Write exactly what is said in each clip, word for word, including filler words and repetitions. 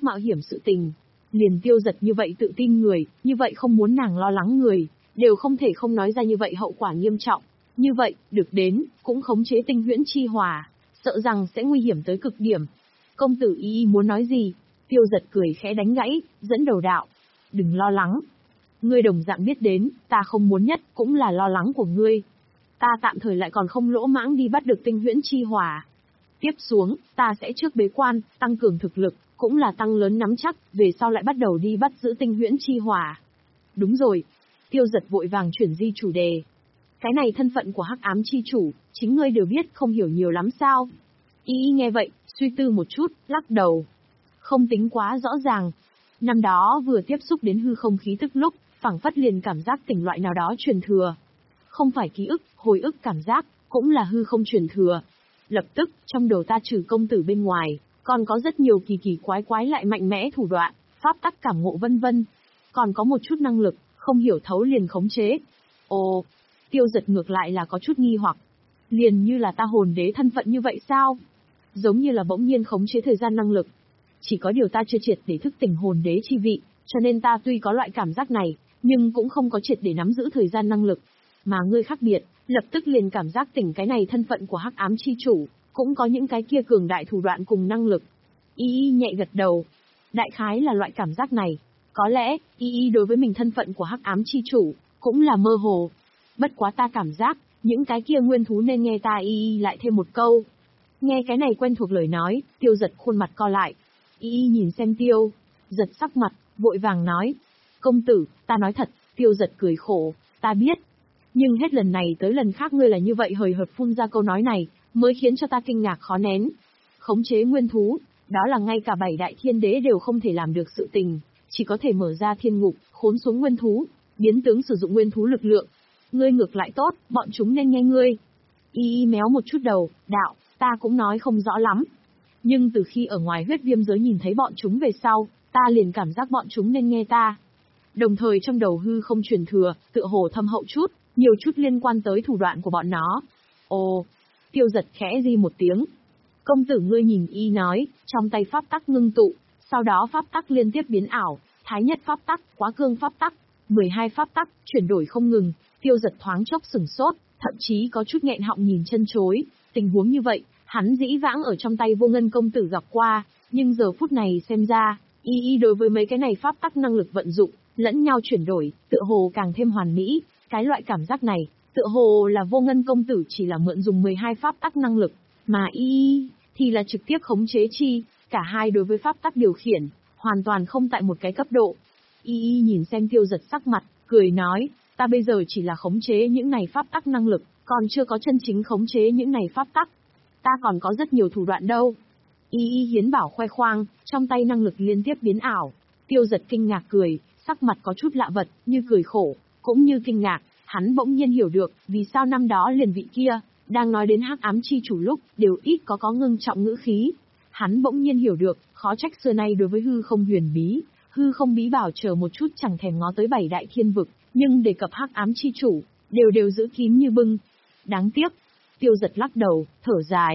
mạo hiểm sự tình. Liền Tiêu Giật như vậy tự tin người, như vậy không muốn nàng lo lắng người, đều không thể không nói ra như vậy hậu quả nghiêm trọng. Như vậy, được đến, cũng khống chế tinh huyễn chi hỏa, sợ rằng sẽ nguy hiểm tới cực điểm. Công tử Y Y muốn nói gì? Tiêu Giật cười khẽ đánh gãy, dẫn đầu đạo. Đừng lo lắng. Ngươi đồng dạng biết đến, ta không muốn nhất, cũng là lo lắng của ngươi. Ta tạm thời lại còn không lỗ mãng đi bắt được tinh huyễn chi hỏa. Tiếp xuống, ta sẽ trước bế quan, tăng cường thực lực, cũng là tăng lớn nắm chắc, về sau lại bắt đầu đi bắt giữ tinh huyễn chi hỏa. Đúng rồi. Tiêu Giật vội vàng chuyển di chủ đề. Cái này thân phận của hắc ám chi chủ, chính ngươi đều biết không hiểu nhiều lắm sao? Y Y nghe vậy, suy tư một chút, lắc đầu. Không tính quá rõ ràng. Năm đó vừa tiếp xúc đến hư không khí tức lúc, phảng phất liền cảm giác tỉnh loại nào đó truyền thừa. Không phải ký ức, hồi ức cảm giác, cũng là hư không truyền thừa. Lập tức, trong đầu ta trừ công tử bên ngoài, còn có rất nhiều kỳ kỳ quái quái lại mạnh mẽ thủ đoạn, pháp tắc cảm ngộ vân vân. Còn có một chút năng lực, không hiểu thấu liền khống chế. Ồ, Tiêu Giật ngược lại là có chút nghi hoặc. Liền như là ta hồn đế thân phận như vậy sao? Giống như là bỗng nhiên khống chế thời gian năng lực. Chỉ có điều ta chưa triệt để thức tỉnh hồn đế chi vị, cho nên ta tuy có loại cảm giác này, nhưng cũng không có triệt để nắm giữ thời gian năng lực. Mà ngươi khác biệt, lập tức liền cảm giác tỉnh cái này thân phận của hắc ám chi chủ, cũng có những cái kia cường đại thủ đoạn cùng năng lực. Y Y nhẹ gật đầu. Đại khái là loại cảm giác này. Có lẽ, Y Y đối với mình thân phận của hắc ám chi chủ, cũng là mơ hồ. Bất quá ta cảm giác, những cái kia nguyên thú nên nghe ta. Y Y lại thêm một câu. Nghe cái này quen thuộc lời nói, Tiêu Giật khuôn mặt co lại. Y Y nhìn xem Tiêu Giật sắc mặt, vội vàng nói. Công tử, ta nói thật. Tiêu Giật cười khổ, ta biết. Nhưng hết lần này tới lần khác ngươi là như vậy hời hợt phun ra câu nói này, mới khiến cho ta kinh ngạc khó nén. Khống chế nguyên thú, đó là ngay cả bảy đại thiên đế đều không thể làm được sự tình, chỉ có thể mở ra thiên ngục, khốn xuống nguyên thú, biến tướng sử dụng nguyên thú lực lượng. Ngươi ngược lại tốt, bọn chúng nên nghe ngươi. Y Y méo một chút đầu, đạo, ta cũng nói không rõ lắm. Nhưng từ khi ở ngoài huyết viêm giới nhìn thấy bọn chúng về sau, ta liền cảm giác bọn chúng nên nghe ta. Đồng thời trong đầu hư không truyền thừa, tựa hồ thâm hậu chút, nhiều chút liên quan tới thủ đoạn của bọn nó. Ồ, Tiêu Giật khẽ di một tiếng. Công tử ngươi nhìn Y nói, trong tay pháp tắc ngưng tụ, sau đó pháp tắc liên tiếp biến ảo, thái nhất pháp tắc, quá cương pháp tắc, mười hai pháp tắc, chuyển đổi không ngừng. Tiêu Giật thoáng chốc sửng sốt, thậm chí có chút nghẹn họng nhìn chân chối. Tình huống như vậy, hắn dĩ vãng ở trong tay Vô Ngân công tử gặp qua, nhưng giờ phút này xem ra, Y Y đối với mấy cái này pháp tắc năng lực vận dụng, lẫn nhau chuyển đổi, tựa hồ càng thêm hoàn mỹ. Cái loại cảm giác này, tựa hồ là Vô Ngân công tử chỉ là mượn dùng mười hai pháp tắc năng lực, mà Y Y thì là trực tiếp khống chế chi, cả hai đối với pháp tắc điều khiển, hoàn toàn không tại một cái cấp độ. Y Y nhìn xem Tiêu Giật sắc mặt, cười nói, ta bây giờ chỉ là khống chế những này pháp tắc năng lực, còn chưa có chân chính khống chế những này pháp tắc. Ta còn có rất nhiều thủ đoạn đâu. Y Y hiến bảo khoe khoang, trong tay năng lực liên tiếp biến ảo. Tiêu Giật kinh ngạc cười, sắc mặt có chút lạ vật, như cười khổ, cũng như kinh ngạc. Hắn bỗng nhiên hiểu được, vì sao năm đó liền vị kia, đang nói đến hắc ám chi chủ lúc, đều ít có có ngưng trọng ngữ khí. Hắn bỗng nhiên hiểu được, khó trách xưa nay đối với hư không huyền bí, hư không bí bảo chờ một chút chẳng thèm ngó tới bảy đại thiên vực, nhưng đề cập hắc ám chi chủ, đều đều giữ kín như bưng. Đáng tiếc. Tiêu Giật lắc đầu, thở dài.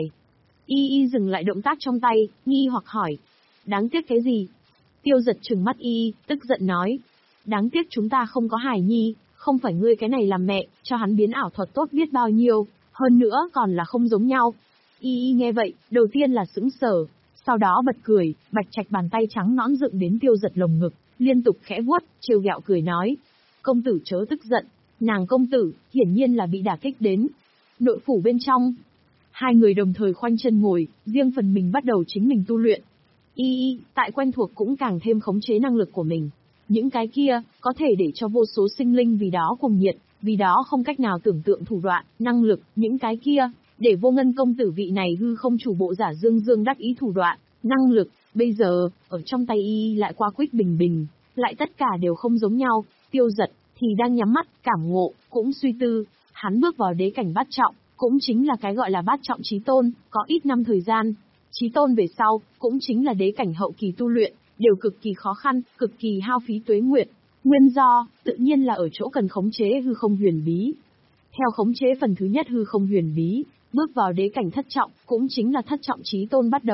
Y Y dừng lại động tác trong tay, nghi hoặc hỏi. Đáng tiếc cái gì? Tiêu Giật trừng mắt Y Y, tức giận nói. Đáng tiếc chúng ta không có hài nhi, không phải ngươi cái này làm mẹ, cho hắn biến ảo thuật tốt biết bao nhiêu, hơn nữa còn là không giống nhau. Y Y nghe vậy, đầu tiên là sững sờ, sau đó bật cười, bạch trạch bàn tay trắng nõn dựng đến Tiêu Giật lồng ngực, liên tục khẽ vuốt, trêu ghẹo cười nói. Công tử chớ tức giận, nàng công tử, hiển nhiên là bị đả kích đến. Nội phủ bên trong, hai người đồng thời khoanh chân ngồi, riêng phần mình bắt đầu chính mình tu luyện. Y Y, tại quen thuộc cũng càng thêm khống chế năng lực của mình. Những cái kia, có thể để cho vô số sinh linh vì đó cùng nhiệt, vì đó không cách nào tưởng tượng thủ đoạn, năng lực, những cái kia, để Vô Ngân công tử vị này hư không chủ bộ giả dương dương đắc ý thủ đoạn, năng lực, bây giờ, ở trong tay Y lại qua quýt bình bình, lại tất cả đều không giống nhau. Tiêu Giật thì đang nhắm mắt, cảm ngộ, cũng suy tư, hắn bước vào đế cảnh bát trọng, cũng chính là cái gọi là bát trọng chí tôn, có ít năm thời gian. Chí tôn về sau, cũng chính là đế cảnh hậu kỳ tu luyện, đều cực kỳ khó khăn, cực kỳ hao phí tuế nguyệt. Nguyên do, tự nhiên là ở chỗ cần khống chế hư không huyền bí. Theo khống chế phần thứ nhất hư không huyền bí, bước vào đế cảnh thất trọng, cũng chính là thất trọng chí tôn bắt đầu,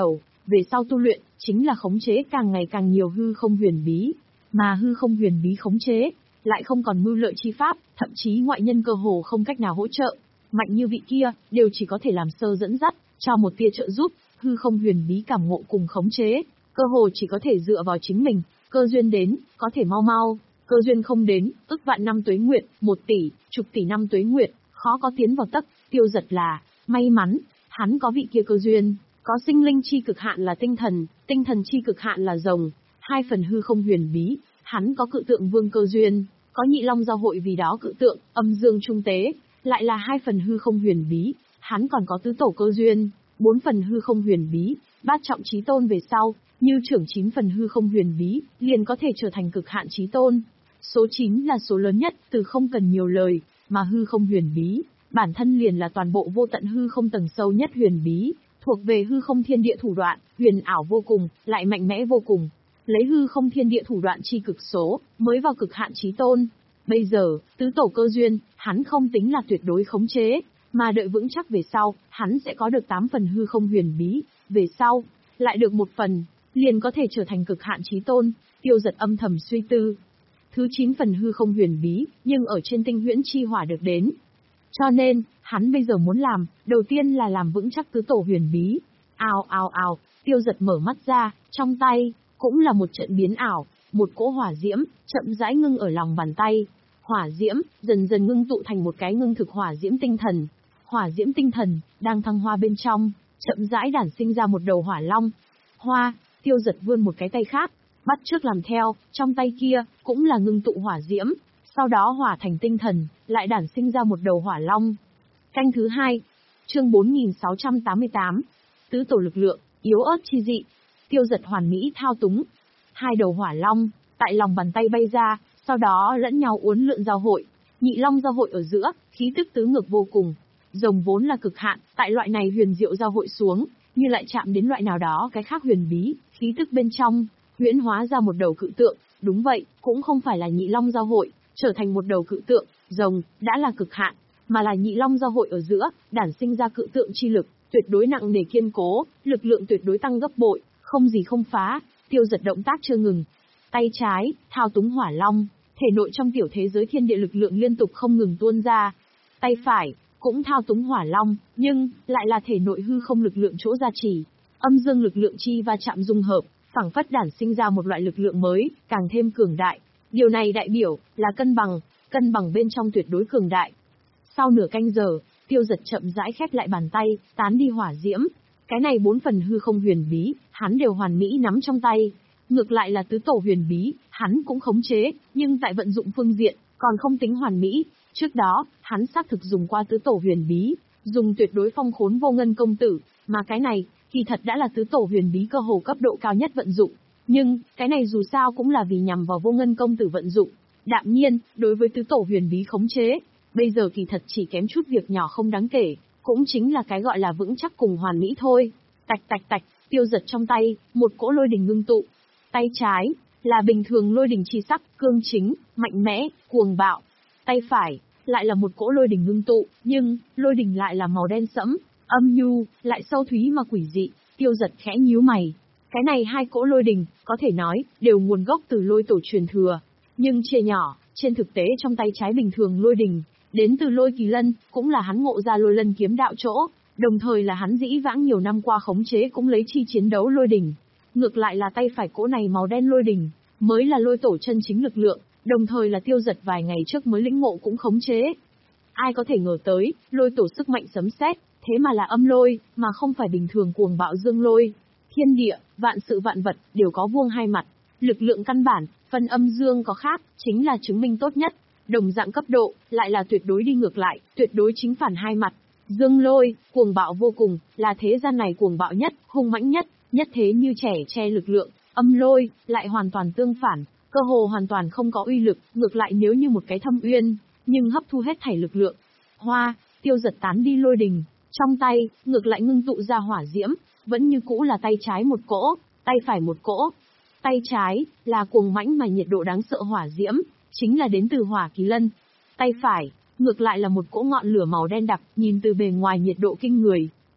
về sau tu luyện, chính là khống chế càng ngày càng nhiều hư không huyền bí, mà hư không huyền bí khống chế, lại không còn mưu lợi chi pháp, thậm chí ngoại nhân cơ hồ không cách nào hỗ trợ. Mạnh như vị kia, đều chỉ có thể làm sơ dẫn dắt, cho một tia trợ giúp, hư không huyền bí cảm ngộ cùng khống chế, cơ hồ chỉ có thể dựa vào chính mình, cơ duyên đến, có thể mau mau, cơ duyên không đến, ức vạn năm tuế nguyệt, một tỷ, chục tỷ năm tuế nguyệt, khó có tiến vào tấc. Tiêu Giật là may mắn, hắn có vị kia cơ duyên, có sinh linh chi cực hạn là tinh thần, tinh thần chi cực hạn là rồng, hai phần hư không huyền bí, hắn có cự tượng vương cơ duyên, có nhị long giao hội vì đó cự tượng, âm dương trung tế, lại là hai phần hư không huyền bí, hắn còn có tứ tổ cơ duyên, bốn phần hư không huyền bí, bát trọng chí tôn về sau, như trưởng chín phần hư không huyền bí, liền có thể trở thành cực hạn chí tôn. Số chín là số lớn nhất, từ không cần nhiều lời, mà hư không huyền bí, bản thân liền là toàn bộ vô tận hư không tầng sâu nhất huyền bí, thuộc về hư không thiên địa thủ đoạn, huyền ảo vô cùng, lại mạnh mẽ vô cùng. Lấy hư không thiên địa thủ đoạn chi cực số, mới vào cực hạn chí tôn. Bây giờ, tứ tổ cơ duyên, hắn không tính là tuyệt đối khống chế, mà đợi vững chắc về sau, hắn sẽ có được tám phần hư không huyền bí, về sau, lại được một phần, liền có thể trở thành cực hạn chí tôn. Tiêu Giật âm thầm suy tư. Thứ chín phần hư không huyền bí, nhưng ở trên tinh huyễn chi hỏa được đến. Cho nên, hắn bây giờ muốn làm, đầu tiên là làm vững chắc tứ tổ huyền bí. Ào ào ào, Tiêu Giật mở mắt ra, trong tay, cũng là một trận biến ảo, một cỗ hỏa diễm, chậm rãi ngưng ở lòng bàn tay. Hỏa diễm, dần dần ngưng tụ thành một cái ngưng thực hỏa diễm tinh thần. Hỏa diễm tinh thần, đang thăng hoa bên trong, chậm rãi đản sinh ra một đầu hỏa long. Hoa, Tiêu Giật vươn một cái tay khác, bắt chước làm theo, trong tay kia, cũng là ngưng tụ hỏa diễm, sau đó hỏa thành tinh thần, lại đản sinh ra một đầu hỏa long. Canh thứ hai, chương bốn nghìn sáu trăm tám mươi tám, tứ tổ lực lượng, yếu ớt chi dị. Tiêu Giật hoàn mỹ thao túng, hai đầu hỏa long, tại lòng bàn tay bay ra, sau đó lẫn nhau uốn lượn giao hội, nhị long giao hội ở giữa, khí tức tứ ngược vô cùng. Rồng vốn là cực hạn, tại loại này huyền diệu giao hội xuống, như lại chạm đến loại nào đó cái khác huyền bí, khí tức bên trong, huyễn hóa ra một đầu cự tượng. Đúng vậy, cũng không phải là nhị long giao hội, trở thành một đầu cự tượng, rồng, đã là cực hạn, mà là nhị long giao hội ở giữa, đản sinh ra cự tượng chi lực, tuyệt đối nặng nề kiên cố, lực lượng tuyệt đối tăng gấp bội, không gì không phá. Tiêu Giật động tác chưa ngừng, tay trái, thao túng hỏa long, thể nội trong tiểu thế giới thiên địa lực lượng liên tục không ngừng tuôn ra. Tay phải, cũng thao túng hỏa long, nhưng, lại là thể nội hư không lực lượng chỗ gia trì, âm dương lực lượng chi va chạm dung hợp, phảng phất đản sinh ra một loại lực lượng mới, càng thêm cường đại. Điều này đại biểu, là cân bằng, cân bằng bên trong tuyệt đối cường đại. Sau nửa canh giờ, Tiêu Giật chậm rãi khép lại bàn tay, tán đi hỏa diễm. Cái này bốn phần hư không huyền bí, hắn đều hoàn mỹ nắm trong tay. Ngược lại là tứ tổ huyền bí, hắn cũng khống chế, nhưng tại vận dụng phương diện, còn không tính hoàn mỹ. Trước đó, hắn xác thực dùng qua tứ tổ huyền bí, dùng tuyệt đối phong khốn vô ngân công tử, mà cái này, kỳ thật đã là tứ tổ huyền bí cơ hồ cấp độ cao nhất vận dụng. Nhưng, cái này dù sao cũng là vì nhằm vào vô ngân công tử vận dụng. Đạm nhiên, đối với tứ tổ huyền bí khống chế, bây giờ kỳ thật chỉ kém chút việc nhỏ không đáng kể, cũng chính là cái gọi là vững chắc cùng hoàn mỹ thôi. Tạch tạch tạch, Tiêu Giật trong tay, một cỗ lôi đình ngưng tụ. Tay trái, là bình thường lôi đình chi sắc, cương chính, mạnh mẽ, cuồng bạo. Tay phải, lại là một cỗ lôi đình ngưng tụ, nhưng, lôi đình lại là màu đen sẫm, âm nhu, lại sâu thúy mà quỷ dị. Tiêu Giật khẽ nhíu mày. Cái này hai cỗ lôi đình, có thể nói, đều nguồn gốc từ lôi tổ truyền thừa. Nhưng chia nhỏ, trên thực tế trong tay trái bình thường lôi đình, đến từ lôi kỳ lân, cũng là hắn ngộ ra lôi lân kiếm đạo chỗ, đồng thời là hắn dĩ vãng nhiều năm qua khống chế cũng lấy chi chiến đấu lôi đình. Ngược lại là tay phải cỗ này màu đen lôi đình, mới là lôi tổ chân chính lực lượng, đồng thời là Tiêu Giật vài ngày trước mới lĩnh ngộ cũng khống chế. Ai có thể ngờ tới, lôi tổ sức mạnh sấm sét, thế mà là âm lôi, mà không phải bình thường cuồng bạo dương lôi. Thiên địa, vạn sự vạn vật, đều có vuông hai mặt. Lực lượng căn bản, phân âm dương có khác, chính là chứng minh tốt nhất. Đồng dạng cấp độ, lại là tuyệt đối đi ngược lại, tuyệt đối chính phản hai mặt. Dương lôi, cuồng bạo vô cùng, là thế gian này cuồng bạo nhất, hung mãnh nhất, nhất thế như trẻ che lực lượng. Âm lôi, lại hoàn toàn tương phản, cơ hồ hoàn toàn không có uy lực, ngược lại nếu như một cái thâm uyên, nhưng hấp thu hết thảy lực lượng. Hoa, Tiêu Giật tán đi lôi đình, trong tay, ngược lại ngưng tụ ra hỏa diễm, vẫn như cũ là tay trái một cỗ, tay phải một cỗ. Tay trái, là cuồng mãnh mà nhiệt độ đáng sợ hỏa diễm, chính là đến từ hỏa kỳ lân. Tay phải, ngược lại là một cỗ ngọn lửa màu đen đặc, nhìn từ bề ngoài nhiệt độ kinh người,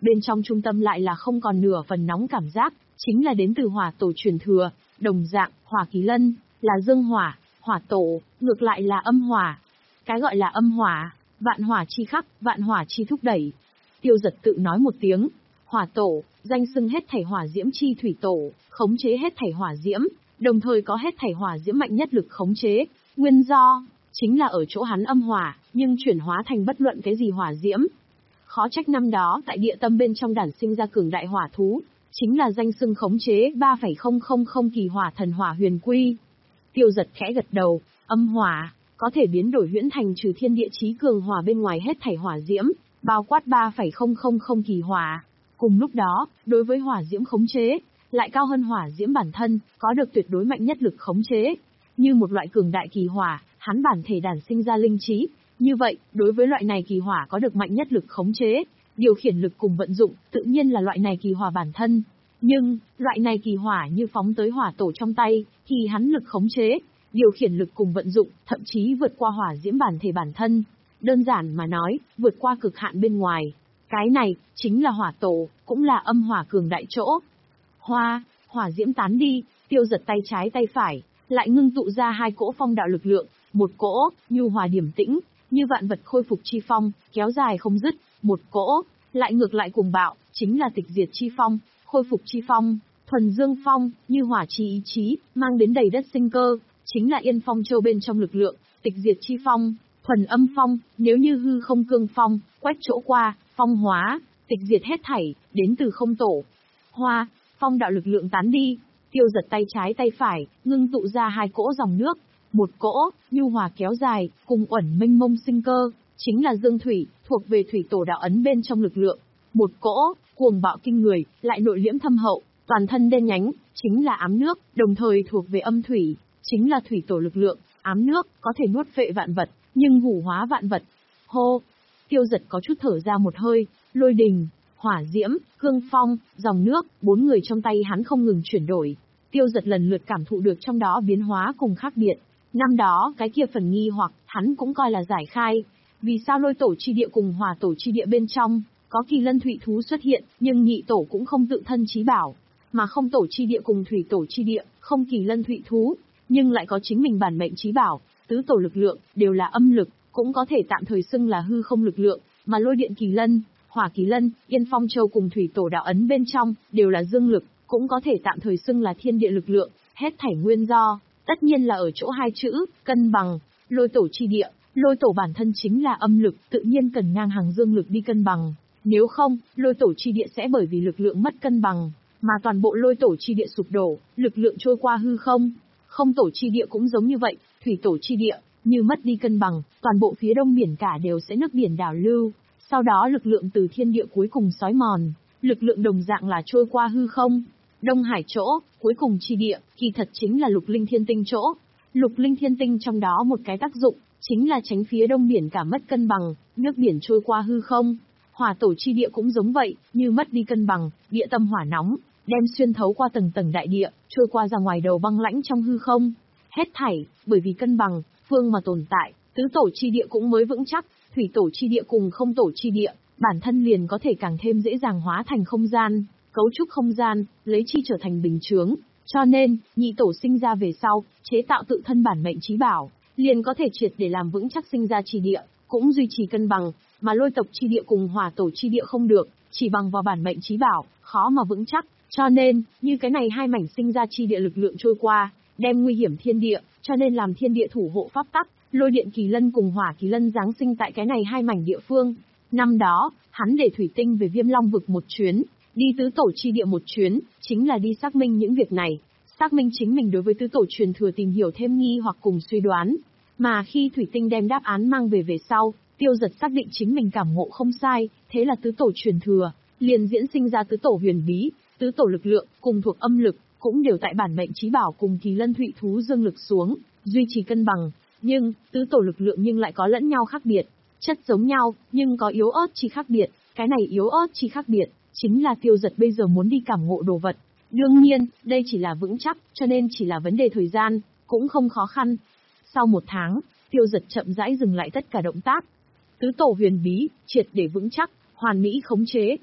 bên trong trung tâm lại là không còn nửa phần nóng cảm giác, chính là đến từ hỏa tổ truyền thừa, đồng dạng, hỏa kỳ lân, là dương hỏa, hỏa tổ, ngược lại là âm hỏa. Cái gọi là âm hỏa, vạn hỏa chi khắc, vạn hỏa chi thúc đẩy. Tiêu Giật tự nói một tiếng, hỏa tổ, danh xưng hết thảy hỏa diễm chi thủy tổ, khống chế hết thảy hỏa diễm, đồng thời có hết thảy hỏa diễm mạnh nhất lực khống chế, nguyên do chính là ở chỗ hắn âm hỏa, nhưng chuyển hóa thành bất luận cái gì hỏa diễm. Khó trách năm đó tại địa tâm bên trong đản sinh ra cường đại hỏa thú, chính là danh xưng khống chế ba phẩy không không không kỳ hỏa thần hỏa huyền quy. Tiêu Giật khẽ gật đầu, âm hỏa có thể biến đổi huyễn thành trừ thiên địa chí cường hỏa bên ngoài hết thảy hỏa diễm, bao quát ba phẩy không không không kỳ hỏa. Cùng lúc đó, đối với hỏa diễm khống chế, lại cao hơn hỏa diễm bản thân, có được tuyệt đối mạnh nhất lực khống chế. Như một loại cường đại kỳ hỏa, hắn bản thể đản sinh ra linh trí, như vậy, đối với loại này kỳ hỏa có được mạnh nhất lực khống chế, điều khiển lực cùng vận dụng, tự nhiên là loại này kỳ hỏa bản thân. Nhưng, loại này kỳ hỏa như phóng tới hỏa tổ trong tay, thì hắn lực khống chế, điều khiển lực cùng vận dụng, thậm chí vượt qua hỏa diễm bản thể bản thân. Đơn giản mà nói, vượt qua cực hạn bên ngoài. Cái này, chính là hỏa tổ, cũng là âm hỏa cường đại chỗ. Hoa, hỏa diễm tán đi, Tiêu Giật tay trái tay phải, lại ngưng tụ ra hai cỗ phong đạo lực lượng, một cỗ, nhu hòa điềm tĩnh, như vạn vật khôi phục chi phong, kéo dài không dứt, một cỗ, lại ngược lại cùng bạo, chính là tịch diệt chi phong, khôi phục chi phong, thuần dương phong, như hỏa chi ý chí, mang đến đầy đất sinh cơ, chính là Yên Phong Châu bên trong lực lượng, tịch diệt chi phong, thuần âm phong, nếu như hư không cương phong, quét chỗ qua, phong hóa, tịch diệt hết thảy, đến từ không tổ. Hoa, phong đạo lực lượng tán đi, Tiêu Giật tay trái tay phải, ngưng tụ ra hai cỗ dòng nước, một cỗ, nhu hòa kéo dài, cùng uẩn mênh mông sinh cơ, chính là dương thủy, thuộc về thủy tổ đạo ấn bên trong lực lượng. Một cỗ, cuồng bạo kinh người, lại nội liễm thâm hậu, toàn thân đen nhánh, chính là ám nước, đồng thời thuộc về âm thủy, chính là thủy tổ lực lượng. Ám nước, có thể nuốt phệ vạn vật, nhưng hủ hóa vạn vật. Hô! Tiêu Giật có chút thở ra một hơi, lôi đình, hỏa diễm, cương phong, dòng nước, bốn người trong tay hắn không ngừng chuyển đổi. Tiêu Giật lần lượt cảm thụ được trong đó biến hóa cùng khác biệt. Năm đó, cái kia phần nghi hoặc, hắn cũng coi là giải khai. Vì sao lôi tổ chi địa cùng hỏa tổ chi địa bên trong, có kỳ lân thụy thú xuất hiện, nhưng nhị tổ cũng không tự thân chí bảo. Mà không tổ chi địa cùng thủy tổ chi địa, không kỳ lân thụy thú, nhưng lại có chính mình bản mệnh chí bảo, tứ tổ lực lượng, đều là âm lực, cũng có thể tạm thời xưng là hư không lực lượng, mà lôi điện kỳ lân, hỏa kỳ lân, Yên Phong Châu cùng thủy tổ đạo ấn bên trong, đều là dương lực, cũng có thể tạm thời xưng là thiên địa lực lượng, hết thảy nguyên do, tất nhiên là ở chỗ hai chữ, cân bằng, lôi tổ chi địa, lôi tổ bản thân chính là âm lực, tự nhiên cần ngang hàng dương lực đi cân bằng, nếu không, lôi tổ chi địa sẽ bởi vì lực lượng mất cân bằng, mà toàn bộ lôi tổ chi địa sụp đổ, lực lượng trôi qua hư không. Không tổ chi địa cũng giống như vậy, thủy tổ chi địa, như mất đi cân bằng, toàn bộ phía đông biển cả đều sẽ nước biển đảo lưu, sau đó lực lượng từ thiên địa cuối cùng xói mòn, lực lượng đồng dạng là trôi qua hư không. Đông Hải chỗ, cuối cùng chi địa, kỳ thật chính là lục linh thiên tinh chỗ. Lục linh thiên tinh trong đó một cái tác dụng, chính là tránh phía đông biển cả mất cân bằng, nước biển trôi qua hư không. Hỏa tổ chi địa cũng giống vậy, như mất đi cân bằng, địa tâm hỏa nóng, đem xuyên thấu qua tầng tầng đại địa, trôi qua ra ngoài đầu băng lãnh trong hư không. Hết thảy, bởi vì cân bằng, phương mà tồn tại, tứ tổ chi địa cũng mới vững chắc, thủy tổ chi địa cùng không tổ chi địa, bản thân liền có thể càng thêm dễ dàng hóa thành không gian, cấu trúc không gian, lấy chi trở thành bình chướng. Cho nên, nhị tổ sinh ra về sau, chế tạo tự thân bản mệnh chí bảo, liền có thể triệt để làm vững chắc sinh ra chi địa, cũng duy trì cân bằng, mà lôi tộc chi địa cùng hỏa tổ chi địa không được, chỉ bằng vào bản mệnh chí bảo, khó mà vững chắc. Cho nên, như cái này hai mảnh sinh ra chi địa lực lượng trôi qua, đem nguy hiểm thiên địa, cho nên làm thiên địa thủ hộ pháp tắc, lôi điện kỳ lân cùng hỏa kỳ lân giáng sinh tại cái này hai mảnh địa phương. Năm đó, hắn để thủy tinh về Viêm Long vực một chuyến, đi tứ tổ chi địa một chuyến, chính là đi xác minh những việc này, xác minh chính mình đối với tứ tổ truyền thừa tìm hiểu thêm nghi hoặc cùng suy đoán. Mà khi thủy tinh đem đáp án mang về về sau, Tiêu Giật xác định chính mình cảm ngộ không sai, thế là tứ tổ truyền thừa, liền diễn sinh ra tứ tổ huyền bí, tứ tổ lực lượng, cùng thuộc âm lực, cũng đều tại bản mệnh chí bảo cùng kỳ lân thụy thú dương lực xuống, duy trì cân bằng. Nhưng, tứ tổ lực lượng nhưng lại có lẫn nhau khác biệt, chất giống nhau, nhưng có yếu ớt chi khác biệt, cái này yếu ớt chi khác biệt, chính là Tiêu Giật bây giờ muốn đi cảm ngộ đồ vật. Đương nhiên, đây chỉ là vững chắc, cho nên chỉ là vấn đề thời gian, cũng không khó khăn. Sau một tháng, Tiêu Giật chậm rãi dừng lại tất cả động tác. Tứ tổ huyền bí, triệt để vững chắc, hoàn mỹ khống chế.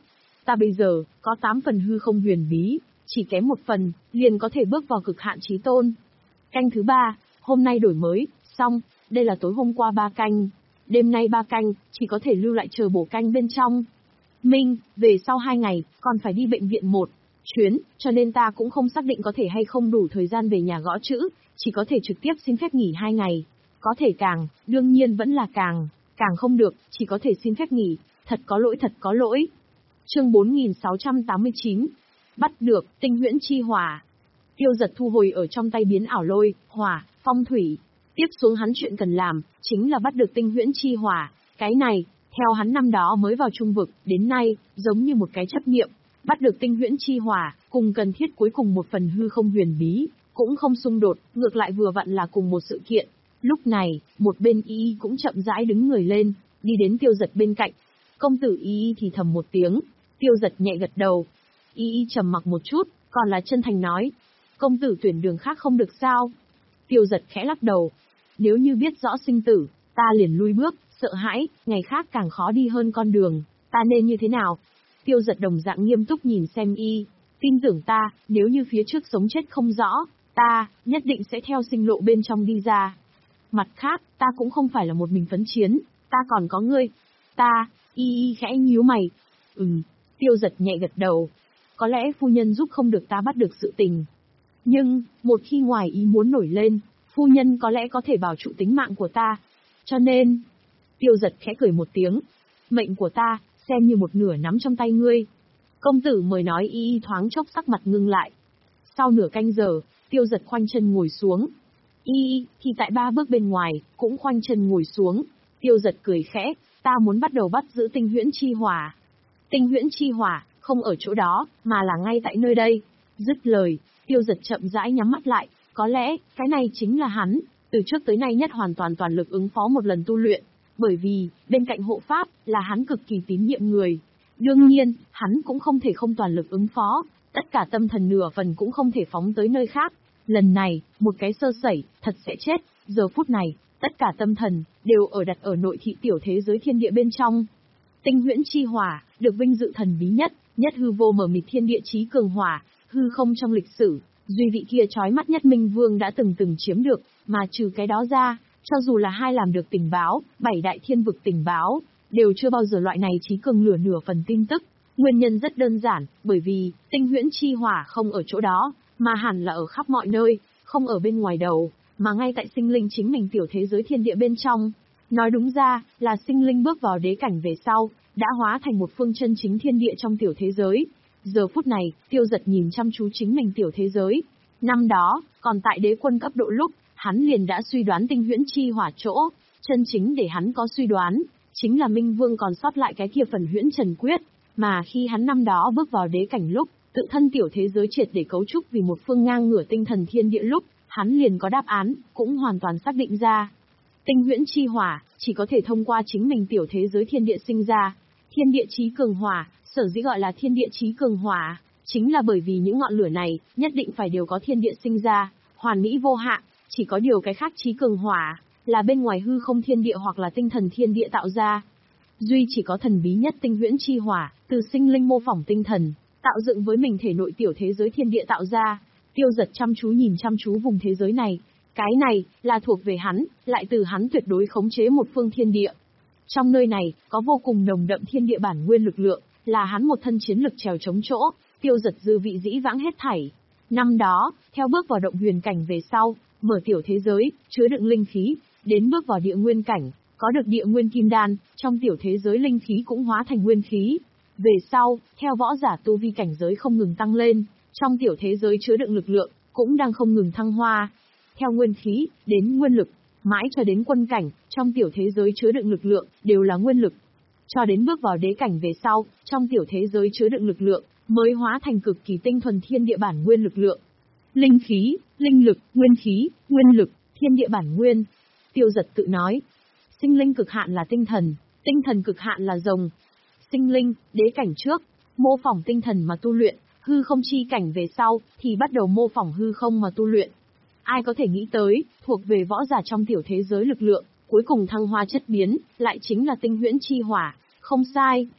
Ta bây giờ, có tám phần hư không huyền bí, chỉ kém một phần, liền có thể bước vào cực hạn chí tôn. Canh thứ ba, hôm nay đổi mới, xong, đây là tối hôm qua ba canh. Đêm nay ba canh, chỉ có thể lưu lại chờ bổ canh bên trong. Minh, về sau hai ngày, còn phải đi bệnh viện một chuyến, cho nên ta cũng không xác định có thể hay không đủ thời gian về nhà gõ chữ, chỉ có thể trực tiếp xin phép nghỉ hai ngày. Có thể càng, đương nhiên vẫn là càng, càng không được, chỉ có thể xin phép nghỉ, thật có lỗi thật có lỗi. Chương bốn nghìn sáu trăm tám mươi chín, bắt được, tinh huyễn chi hỏa. Tiêu Giật thu hồi ở trong tay biến ảo lôi, hỏa, phong thủy. Tiếp xuống hắn chuyện cần làm, chính là bắt được tinh huyễn chi hỏa. Cái này, theo hắn năm đó mới vào trung vực, đến nay, giống như một cái chấp niệm. Bắt được tinh huyễn chi hỏa, cùng cần thiết cuối cùng một phần hư không huyền bí, cũng không xung đột, ngược lại vừa vặn là cùng một sự kiện. Lúc này, một bên Y Y cũng chậm rãi đứng người lên, đi đến Tiêu Giật bên cạnh. Công tử Y Y thì thầm một tiếng, Tiêu Giật nhẹ gật đầu. Y Y trầm mặc một chút, còn là chân thành nói, công tử tuyển đường khác không được sao? Tiêu Giật khẽ lắc đầu, nếu như biết rõ sinh tử, ta liền lui bước, sợ hãi, ngày khác càng khó đi hơn con đường, ta nên như thế nào? Tiêu Giật đồng dạng nghiêm túc nhìn xem Y, tin tưởng ta, nếu như phía trước sống chết không rõ, ta, nhất định sẽ theo sinh lộ bên trong đi ra. Mặt khác, ta cũng không phải là một mình phấn chiến, ta còn có ngươi. Ta, Y Y khẽ nhíu mày. Ừm, Tiêu Giật nhẹ gật đầu. Có lẽ phu nhân giúp không được ta bắt được sự tình. Nhưng, một khi ngoài ý muốn nổi lên, phu nhân có lẽ có thể bảo trụ tính mạng của ta. Cho nên, Tiêu Giật khẽ cười một tiếng. Mệnh của ta, xem như một nửa nắm trong tay ngươi. Công tử mời nói. Y Y thoáng chốc sắc mặt ngưng lại. Sau nửa canh giờ, Tiêu Giật khoanh chân ngồi xuống. Y Y thì tại ba bước bên ngoài, cũng khoanh chân ngồi xuống. Tiêu Giật cười khẽ, ta muốn bắt đầu bắt giữ tinh huyễn chi hỏa. Tinh huyễn chi hỏa, không ở chỗ đó, mà là ngay tại nơi đây. Dứt lời, Tiêu Giật chậm rãi nhắm mắt lại, có lẽ, cái này chính là hắn, từ trước tới nay nhất hoàn toàn toàn lực ứng phó một lần tu luyện. Bởi vì, bên cạnh hộ pháp, là hắn cực kỳ tín nhiệm người. Đương nhiên, hắn cũng không thể không toàn lực ứng phó, tất cả tâm thần nửa phần cũng không thể phóng tới nơi khác. Lần này, một cái sơ sẩy, thật sẽ chết. Giờ phút này, tất cả tâm thần, đều ở đặt ở nội thị tiểu thế giới thiên địa bên trong. Tinh huyễn chi hỏa, được vinh dự thần bí nhất, nhất hư vô mở mịt thiên địa chí cường hỏa, hư không trong lịch sử, duy vị kia chói mắt nhất Minh Vương đã từng từng chiếm được, mà trừ cái đó ra, cho dù là hai làm được tình báo, bảy đại thiên vực tình báo, đều chưa bao giờ loại này chí cường lửa nửa phần tin tức. Nguyên nhân rất đơn giản, bởi vì, tinh huyễn chi hỏa không ở chỗ đó, mà hẳn là ở khắp mọi nơi, không ở bên ngoài đầu, mà ngay tại sinh linh chính mình tiểu thế giới thiên địa bên trong. Nói đúng ra, là sinh linh bước vào đế cảnh về sau, đã hóa thành một phương chân chính thiên địa trong tiểu thế giới. Giờ phút này, Tiêu Giật nhìn chăm chú chính mình tiểu thế giới. Năm đó, còn tại đế quân cấp độ lúc, hắn liền đã suy đoán tinh huyễn chi hỏa chỗ, chân chính để hắn có suy đoán, chính là Minh Vương còn sót lại cái kia phần huyễn trần quyết, mà khi hắn năm đó bước vào đế cảnh lúc, tự thân tiểu thế giới triệt để cấu trúc vì một phương ngang ngửa tinh thần thiên địa lúc, hắn liền có đáp án, cũng hoàn toàn xác định ra. Tinh huyễn chi hỏa, chỉ có thể thông qua chính mình tiểu thế giới thiên địa sinh ra. Thiên địa chí cường hỏa, sở dĩ gọi là thiên địa chí cường hỏa, chính là bởi vì những ngọn lửa này, nhất định phải đều có thiên địa sinh ra, hoàn mỹ vô hạn, chỉ có điều cái khác chí cường hỏa, là bên ngoài hư không thiên địa hoặc là tinh thần thiên địa tạo ra. Duy chỉ có thần bí nhất tinh huyễn chi hỏa, từ sinh linh mô phỏng tinh thần, tạo dựng với mình thể nội tiểu thế giới thiên địa tạo ra. Tiêu Giật chăm chú nhìn chăm chú vùng thế giới này. Cái này, là thuộc về hắn, lại từ hắn tuyệt đối khống chế một phương thiên địa. Trong nơi này, có vô cùng nồng đậm thiên địa bản nguyên lực lượng, là hắn một thân chiến lực trèo chống chỗ, Tiêu Giật dư vị dĩ vãng hết thảy. Năm đó, theo bước vào động huyền cảnh về sau, mở tiểu thế giới, chứa đựng linh khí, đến bước vào địa nguyên cảnh, có được địa nguyên kim đan, trong tiểu thế giới linh khí cũng hóa thành nguyên khí. Về sau, theo võ giả tu vi cảnh giới không ngừng tăng lên, trong tiểu thế giới chứa đựng lực lượng, cũng đang không ngừng thăng hoa. Theo nguyên khí, đến nguyên lực, mãi cho đến quân cảnh, trong tiểu thế giới chứa đựng lực lượng, đều là nguyên lực. Cho đến bước vào đế cảnh về sau, trong tiểu thế giới chứa đựng lực lượng, mới hóa thành cực kỳ tinh thuần thiên địa bản nguyên lực lượng. Linh khí, linh lực, nguyên khí, nguyên lực, thiên địa bản nguyên. Tiêu Giật tự nói, sinh linh cực hạn là tinh thần, tinh thần cực hạn là rồng. Sinh linh, đế cảnh trước, mô phỏng tinh thần mà tu luyện, hư không chi cảnh về sau, thì bắt đầu mô phỏng hư không mà tu luyện. Ai có thể nghĩ tới, thuộc về võ giả trong tiểu thế giới lực lượng, cuối cùng thăng hoa chất biến, lại chính là tinh huyễn chi hỏa. Không sai,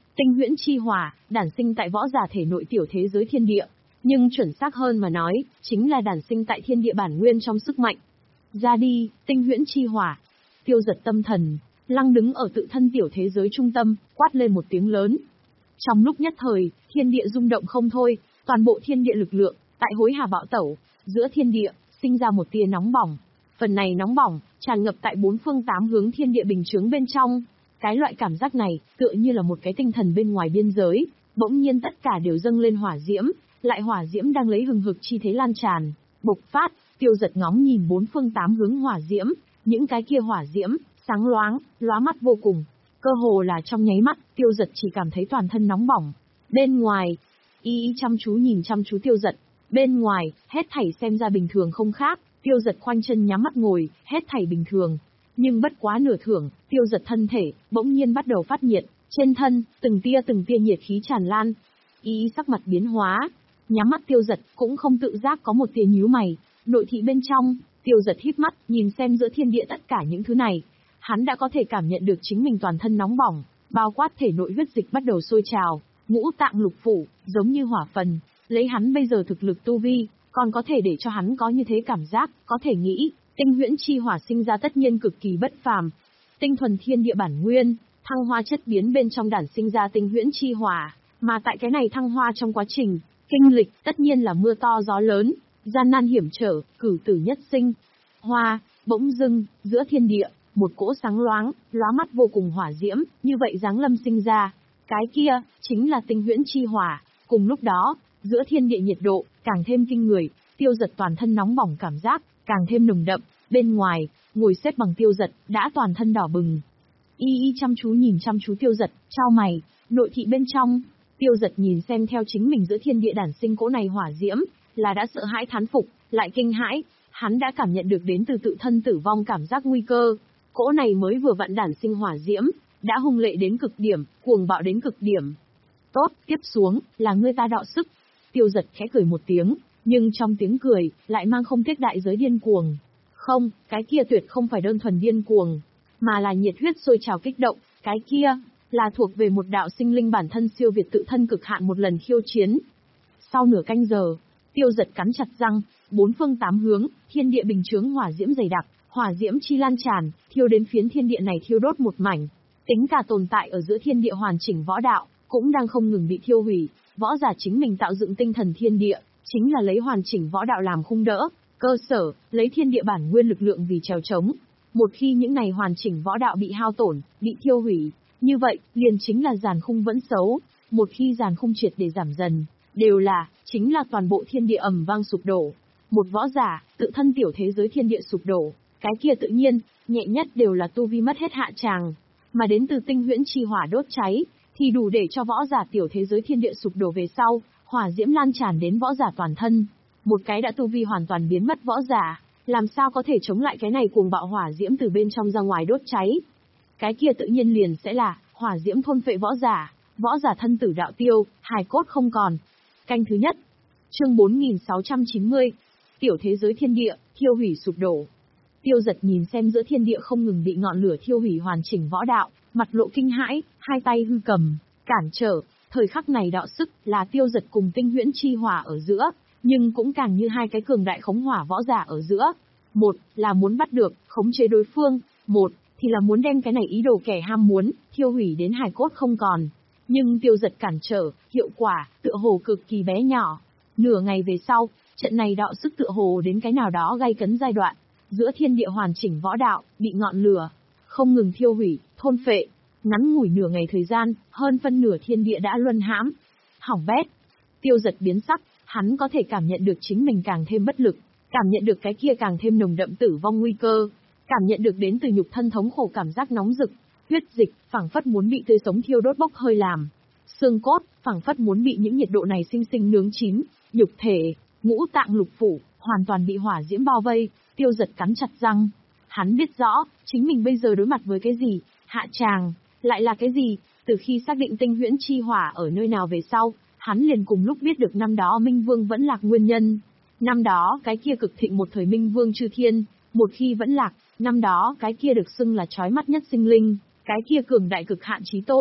Tinh huyễn chi hỏa, đản sinh tại võ giả thể nội tiểu thế giới thiên địa, nhưng chuẩn xác hơn mà nói, chính là đản sinh tại thiên địa bản nguyên trong sức mạnh. Ra đi, tinh huyễn chi hỏa. Tiêu Giật tâm thần, lăng đứng ở tự thân tiểu thế giới trung tâm, quát lên một tiếng lớn. Trong lúc nhất thời, thiên địa rung động không thôi, toàn bộ thiên địa lực lượng, tại hối hà bạo tẩu, giữa thiên địa, sinh ra một tia nóng bỏng. Phần này nóng bỏng, tràn ngập tại bốn phương tám hướng thiên địa bình chướng bên trong. Cái loại cảm giác này, tựa như là một cái tinh thần bên ngoài biên giới, bỗng nhiên tất cả đều dâng lên hỏa diễm, lại hỏa diễm đang lấy hừng hực chi thế lan tràn, bộc phát. Tiêu Giật ngóng nhìn bốn phương tám hướng hỏa diễm, những cái kia hỏa diễm, sáng loáng, lóa mắt vô cùng. Cơ hồ là trong nháy mắt, Tiêu Giật chỉ cảm thấy toàn thân nóng bỏng. Bên ngoài, y y chăm chú nhìn chăm chú Tiêu Giật. Bên ngoài, hết thảy xem ra bình thường không khác, Tiêu Giật khoanh chân nhắm mắt ngồi, hết thảy bình thường. Nhưng bất quá nửa thưởng, Tiêu Giật thân thể, bỗng nhiên bắt đầu phát nhiệt, trên thân, từng tia từng tia nhiệt khí tràn lan. Y y sắc mặt biến hóa, nhắm mắt Tiêu Giật cũng không tự giác có một tia nhíu mày. Nội thị bên trong, Tiêu Giật híp mắt, nhìn xem giữa thiên địa tất cả những thứ này. Hắn đã có thể cảm nhận được chính mình toàn thân nóng bỏng, bao quát thể nội huyết dịch bắt đầu sôi trào, ngũ tạng lục phủ, giống như hỏa phần. Lấy hắn bây giờ thực lực tu vi, còn có thể để cho hắn có như thế cảm giác, có thể nghĩ, tinh huyễn chi hỏa sinh ra tất nhiên cực kỳ bất phàm. Tinh thuần thiên địa bản nguyên, thăng hoa chất biến bên trong đản sinh ra tinh huyễn chi hỏa, mà tại cái này thăng hoa trong quá trình, kinh lịch tất nhiên là mưa to gió lớn, gian nan hiểm trở, cửu tử nhất sinh. Hoa, bỗng dưng, giữa thiên địa, một cỗ sáng loáng, lóa mắt vô cùng hỏa diễm, như vậy giáng lâm sinh ra. Cái kia, chính là tinh huyễn chi hỏa. Cùng lúc đó, giữa thiên địa nhiệt độ, càng thêm kinh người, Tiêu Giật toàn thân nóng bỏng cảm giác, càng thêm nồng đậm. Bên ngoài, ngồi xếp bằng Tiêu Giật, đã toàn thân đỏ bừng. Y y chăm chú nhìn chăm chú Tiêu Giật, chau mày, nội thị bên trong. Tiêu Giật nhìn xem theo chính mình giữa thiên địa đản sinh cỗ này hỏa diễm, là đã sợ hãi thán phục, lại kinh hãi. Hắn đã cảm nhận được đến từ tự thân tử vong cảm giác nguy cơ. Cỗ này mới vừa vặn đản sinh hỏa diễm, đã hung lệ đến cực điểm, cuồng bạo đến cực điểm. Tốt, tiếp xuống, là ngươi ta đạo sức. Tiêu Giật khẽ cười một tiếng, nhưng trong tiếng cười, lại mang không tiếc đại giới điên cuồng. Không, cái kia tuyệt không phải đơn thuần điên cuồng, mà là nhiệt huyết sôi trào kích động, cái kia, là thuộc về một đạo sinh linh bản thân siêu việt tự thân cực hạn một lần khiêu chiến. Sau nửa canh giờ, Tiêu Giật cắn chặt răng, bốn phương tám hướng, thiên địa bình chướng hỏa diễm dày đặc, hỏa diễm chi lan tràn, thiêu đến phiến thiên địa này thiêu đốt một mảnh. Tính cả tồn tại ở giữa thiên địa hoàn chỉnh võ đạo, cũng đang không ngừng bị thiêu hủy. Võ giả chính mình tạo dựng tinh thần thiên địa, chính là lấy hoàn chỉnh võ đạo làm khung đỡ, cơ sở, lấy thiên địa bản nguyên lực lượng vì trèo trống. Một khi những này hoàn chỉnh võ đạo bị hao tổn, bị thiêu hủy, như vậy, liền chính là giàn khung vẫn xấu. Một khi giàn khung triệt để giảm dần, đều là, chính là toàn bộ thiên địa ầm vang sụp đổ. Một võ giả, tự thân tiểu thế giới thiên địa sụp đổ, cái kia tự nhiên, nhẹ nhất đều là tu vi mất hết hạ tràng. Mà đến từ tinh huyễn chi hỏa đốt cháy, thì đủ để cho võ giả tiểu thế giới thiên địa sụp đổ về sau, hỏa diễm lan tràn đến võ giả toàn thân. Một cái đã tu vi hoàn toàn biến mất võ giả, làm sao có thể chống lại cái này cuồng bạo hỏa diễm từ bên trong ra ngoài đốt cháy. Cái kia tự nhiên liền sẽ là, hỏa diễm thôn phệ võ giả, võ giả thân tử đạo tiêu, hài cốt không còn. Canh thứ nhất, chương bốn nghìn sáu trăm chín mươi, tiểu thế giới thiên địa, thiêu hủy sụp đổ. Tiêu Giật nhìn xem giữa thiên địa không ngừng bị ngọn lửa thiêu hủy hoàn chỉnh võ đạo, mặt lộ kinh hãi, hai tay hư cầm, cản trở. Thời khắc này đạo sức là Tiêu Giật cùng tinh huyễn chi hỏa ở giữa, nhưng cũng càng như hai cái cường đại khống hỏa võ giả ở giữa. Một là muốn bắt được, khống chế đối phương, một thì là muốn đem cái này ý đồ kẻ ham muốn, thiêu hủy đến hài cốt không còn. Nhưng Tiêu Giật cản trở, hiệu quả, tựa hồ cực kỳ bé nhỏ. Nửa ngày về sau, trận này đạo sức tựa hồ đến cái nào đó gay cấn giai đoạn. Giữa thiên địa hoàn chỉnh võ đạo, bị ngọn lửa, không ngừng thiêu hủy, thôn phệ. Ngắn ngủi nửa ngày thời gian, hơn phân nửa thiên địa đã luân hãm. Hỏng bét. Tiêu Giật biến sắc, hắn có thể cảm nhận được chính mình càng thêm bất lực, cảm nhận được cái kia càng thêm nồng đậm tử vong nguy cơ, cảm nhận được đến từ nhục thân thống khổ cảm giác nóng rực, huyết dịch, phảng phất muốn bị tươi sống thiêu đốt bốc hơi làm. Xương cốt, phảng phất muốn bị những nhiệt độ này sinh sinh nướng chín, nhục thể, ngũ tạng lục phủ, hoàn toàn bị hỏa diễm bao vây. Tiêu Giật cắn chặt răng. Hắn biết rõ, chính mình bây giờ đối mặt với cái gì, hạ tràng, lại là cái gì. Từ khi xác định tinh huyễn chi hỏa ở nơi nào về sau, hắn liền cùng lúc biết được năm đó Minh Vương vẫn lạc nguyên nhân. Năm đó, cái kia cực thịnh một thời Minh Vương chư thiên, một khi vẫn lạc, năm đó cái kia được xưng là chói mắt nhất sinh linh, cái kia cường đại cực hạn chí tôn,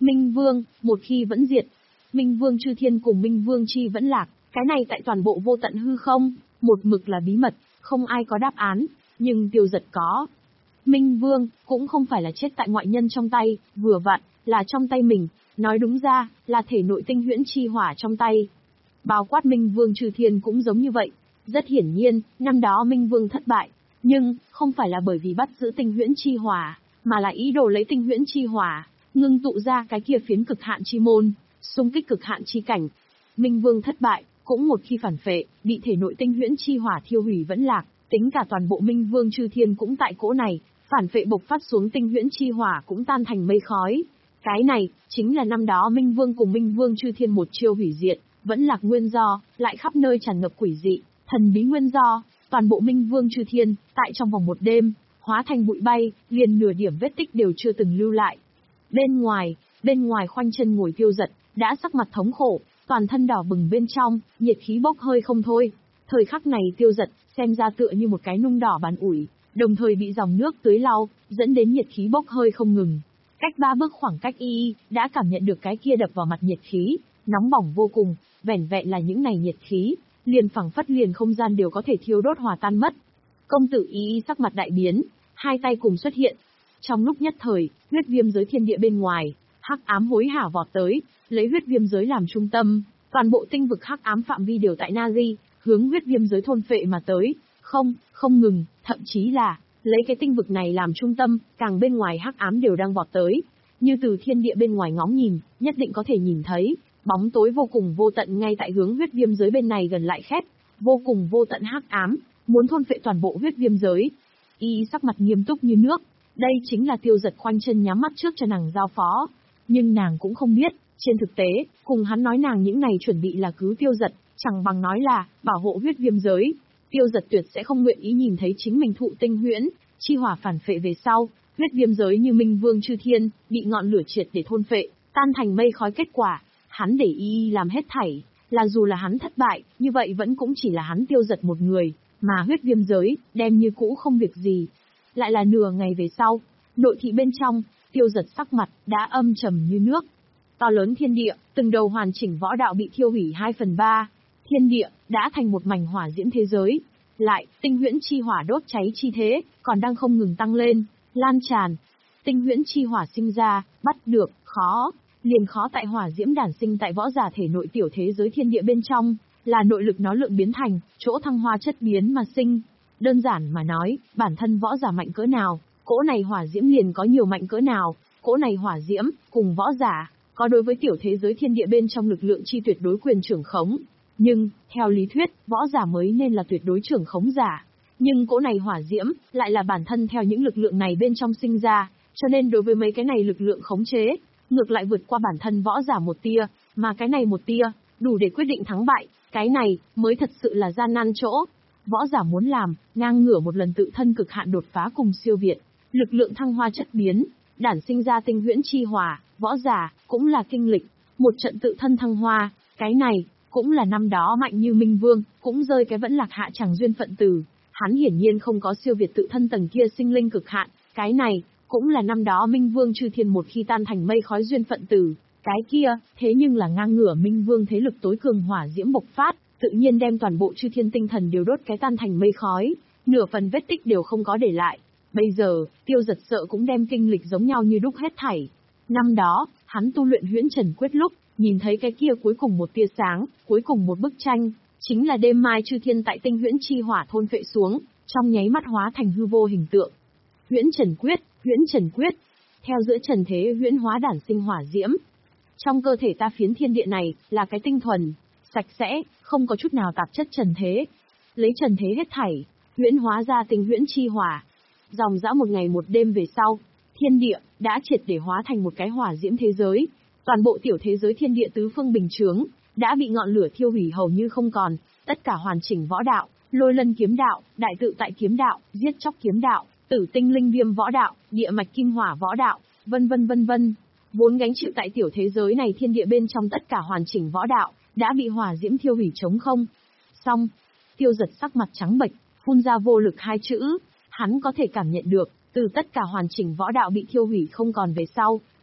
Minh Vương, một khi vẫn diệt. Minh Vương chư thiên cùng Minh Vương chi vẫn lạc, cái này tại toàn bộ vô tận hư không, một mực là bí mật, không ai có đáp án, nhưng Tiêu Giật có. Minh Vương, cũng không phải là chết tại ngoại nhân trong tay, vừa vặn, là trong tay mình, nói đúng ra, là thể nội tinh huyễn chi hỏa trong tay. Bao quát Minh Vương chư thiên cũng giống như vậy. Rất hiển nhiên, năm đó Minh Vương thất bại, nhưng, không phải là bởi vì bắt giữ tinh huyễn chi hỏa, mà là ý đồ lấy tinh huyễn chi hỏa, ngưng tụ ra cái kia phiến cực hạn chi môn, xung kích cực hạn chi cảnh. Minh Vương thất bại, cũng một khi phản phệ, bị thể nội tinh huyễn chi hỏa thiêu hủy vẫn lạc, tính cả toàn bộ Minh Vương chư thiên cũng tại cỗ này, phản phệ bộc phát xuống tinh huyễn chi hỏa cũng tan thành mây khói. Cái này, chính là năm đó Minh Vương cùng Minh Vương chư thiên một chiêu hủy diệt, vẫn lạc nguyên do, lại khắp nơi tràn ngập quỷ dị, thần bí nguyên do, toàn bộ Minh Vương chư thiên, tại trong vòng một đêm, hóa thành bụi bay, liền nửa điểm vết tích đều chưa từng lưu lại. Bên ngoài, bên ngoài khoanh chân ngồi Tiêu Giật, đã sắc mặt thống khổ, toàn thân đỏ bừng bên trong, nhiệt khí bốc hơi không thôi. Thời khắc này Tiêu Giật, xem ra tựa như một cái nung đỏ bàn ủi, đồng thời bị dòng nước tưới lau, dẫn đến nhiệt khí bốc hơi không ngừng. Cách ba bước khoảng cách y y, đã cảm nhận được cái kia đập vào mặt nhiệt khí, nóng bỏng vô cùng, vẻn vẹn là những này nhiệt khí, liền phẳng phất liền không gian đều có thể thiêu đốt hòa tan mất. Công tử y y sắc mặt đại biến, hai tay cùng xuất hiện. Trong lúc nhất thời, huyết viêm giới thiên địa bên ngoài, hắc ám hối hả vọt tới, lấy huyết viêm giới làm trung tâm, toàn bộ tinh vực hắc ám phạm vi đều tại Nazi, hướng huyết viêm giới thôn phệ mà tới, không, không ngừng, thậm chí là lấy cái tinh vực này làm trung tâm, càng bên ngoài hắc ám đều đang vọt tới, như từ thiên địa bên ngoài ngóng nhìn, nhất định có thể nhìn thấy, bóng tối vô cùng vô tận ngay tại hướng huyết viêm giới bên này gần lại khét, vô cùng vô tận hắc ám, muốn thôn phệ toàn bộ huyết viêm giới. Y sắc mặt nghiêm túc như nước, đây chính là Tiêu Giật khoanh chân nhắm mắt trước cho nàng giao phó, nhưng nàng cũng không biết, trên thực tế, cùng hắn nói nàng những này chuẩn bị là cứu Tiêu Giật, chẳng bằng nói là bảo hộ huyết viêm giới. Tiêu Giật tuyệt sẽ không nguyện ý nhìn thấy chính mình thụ tinh huyễn chi hỏa phản phệ về sau, huyết viêm giới như Minh Vương chư thiên bị ngọn lửa triệt để thôn phệ, tan thành mây khói. Kết quả, hắn để y làm hết thảy, là dù là hắn thất bại, như vậy vẫn cũng chỉ là hắn Tiêu Giật một người, mà huyết viêm giới đem như cũ không việc gì. Lại là nửa ngày về sau, nội thị bên trong, Tiêu Giật sắc mặt đã âm trầm như nước. To lớn thiên địa, từng đầu hoàn chỉnh võ đạo bị thiêu hủy hai phần ba. Thiên địa đã thành một mảnh hỏa diễm thế giới. Lại, tinh huyễn chi hỏa đốt cháy chi thế, còn đang không ngừng tăng lên, lan tràn. Tinh huyễn chi hỏa sinh ra, bắt được, khó, liền khó tại hỏa diễm đản sinh tại võ giả thể nội tiểu thế giới thiên địa bên trong, là nội lực nó lượng biến thành, chỗ thăng hoa chất biến mà sinh. Đơn giản mà nói, bản thân võ giả mạnh cỡ nào, cỗ này hỏa diễm liền có nhiều mạnh cỡ nào, cỗ này hỏa diễm, cùng võ giả, có đối với tiểu thế giới thiên địa bên trong lực lượng chi tuyệt đối quyền trưởng khống. Nhưng, theo lý thuyết, võ giả mới nên là tuyệt đối trưởng khống giả. Nhưng cỗ này hỏa diễm, lại là bản thân theo những lực lượng này bên trong sinh ra, cho nên đối với mấy cái này lực lượng khống chế, ngược lại vượt qua bản thân võ giả một tia, mà cái này một tia, đủ để quyết định thắng bại, cái này, mới thật sự là gian nan chỗ. Võ giả muốn làm, ngang ngửa một lần tự thân cực hạn đột phá cùng siêu việt, lực lượng thăng hoa chất biến, đản sinh ra tinh huyễn chi hỏa, võ giả, cũng là kinh lịch, một trận tự thân thăng hoa, cái này, cũng là năm đó mạnh như Minh Vương, cũng rơi cái vẫn lạc hạ chẳng duyên phận tử. Hắn hiển nhiên không có siêu việt tự thân tầng kia sinh linh cực hạn, cái này, cũng là năm đó Minh Vương chư thiên một khi tan thành mây khói duyên phận tử. Cái kia, thế nhưng là ngang ngửa Minh Vương thế lực tối cường hỏa diễm bộc phát, tự nhiên đem toàn bộ chư thiên tinh thần đều đốt cái tan thành mây khói, nửa phần vết tích đều không có để lại. Bây giờ, Tiêu Giật sợ cũng đem kinh lịch giống nhau như đúc hết thảy. Năm đó, hắn tu luyện huyễn trần quyết lúc, nhìn thấy cái kia cuối cùng một tia sáng, cuối cùng một bức tranh, chính là đêm mai chư thiên tại tinh huyễn chi hỏa thôn phệ xuống, trong nháy mắt hóa thành hư vô hình tượng. Huyễn trần quyết, huyễn trần quyết, theo giữa trần thế huyễn hóa đản sinh hỏa diễm. Trong cơ thể ta phiến thiên địa này, là cái tinh thuần, sạch sẽ, không có chút nào tạp chất trần thế. Lấy trần thế hết thảy, huyễn hóa ra tinh huyễn chi hỏa. Dòng dã một ngày một đêm về sau, thiên địa, đã triệt để hóa thành một cái hỏa diễm thế giới. Toàn bộ tiểu thế giới thiên địa tứ phương bình chướng, đã bị ngọn lửa thiêu hủy hầu như không còn, tất cả hoàn chỉnh võ đạo, lôi lân kiếm đạo, đại tự tại kiếm đạo, giết chóc kiếm đạo, tử tinh linh viêm võ đạo, địa mạch kim hỏa võ đạo, vân vân vân vân. Vốn gánh chịu tại tiểu thế giới này thiên địa bên trong tất cả hoàn chỉnh võ đạo, đã bị hỏa diễm thiêu hủy trống không. Xong, Tiêu Giật sắc mặt trắng bệch, phun ra vô lực hai chữ, hắn có thể cảm nhận được, từ tất cả hoàn chỉnh võ đạo bị thiêu hủy không còn về sau,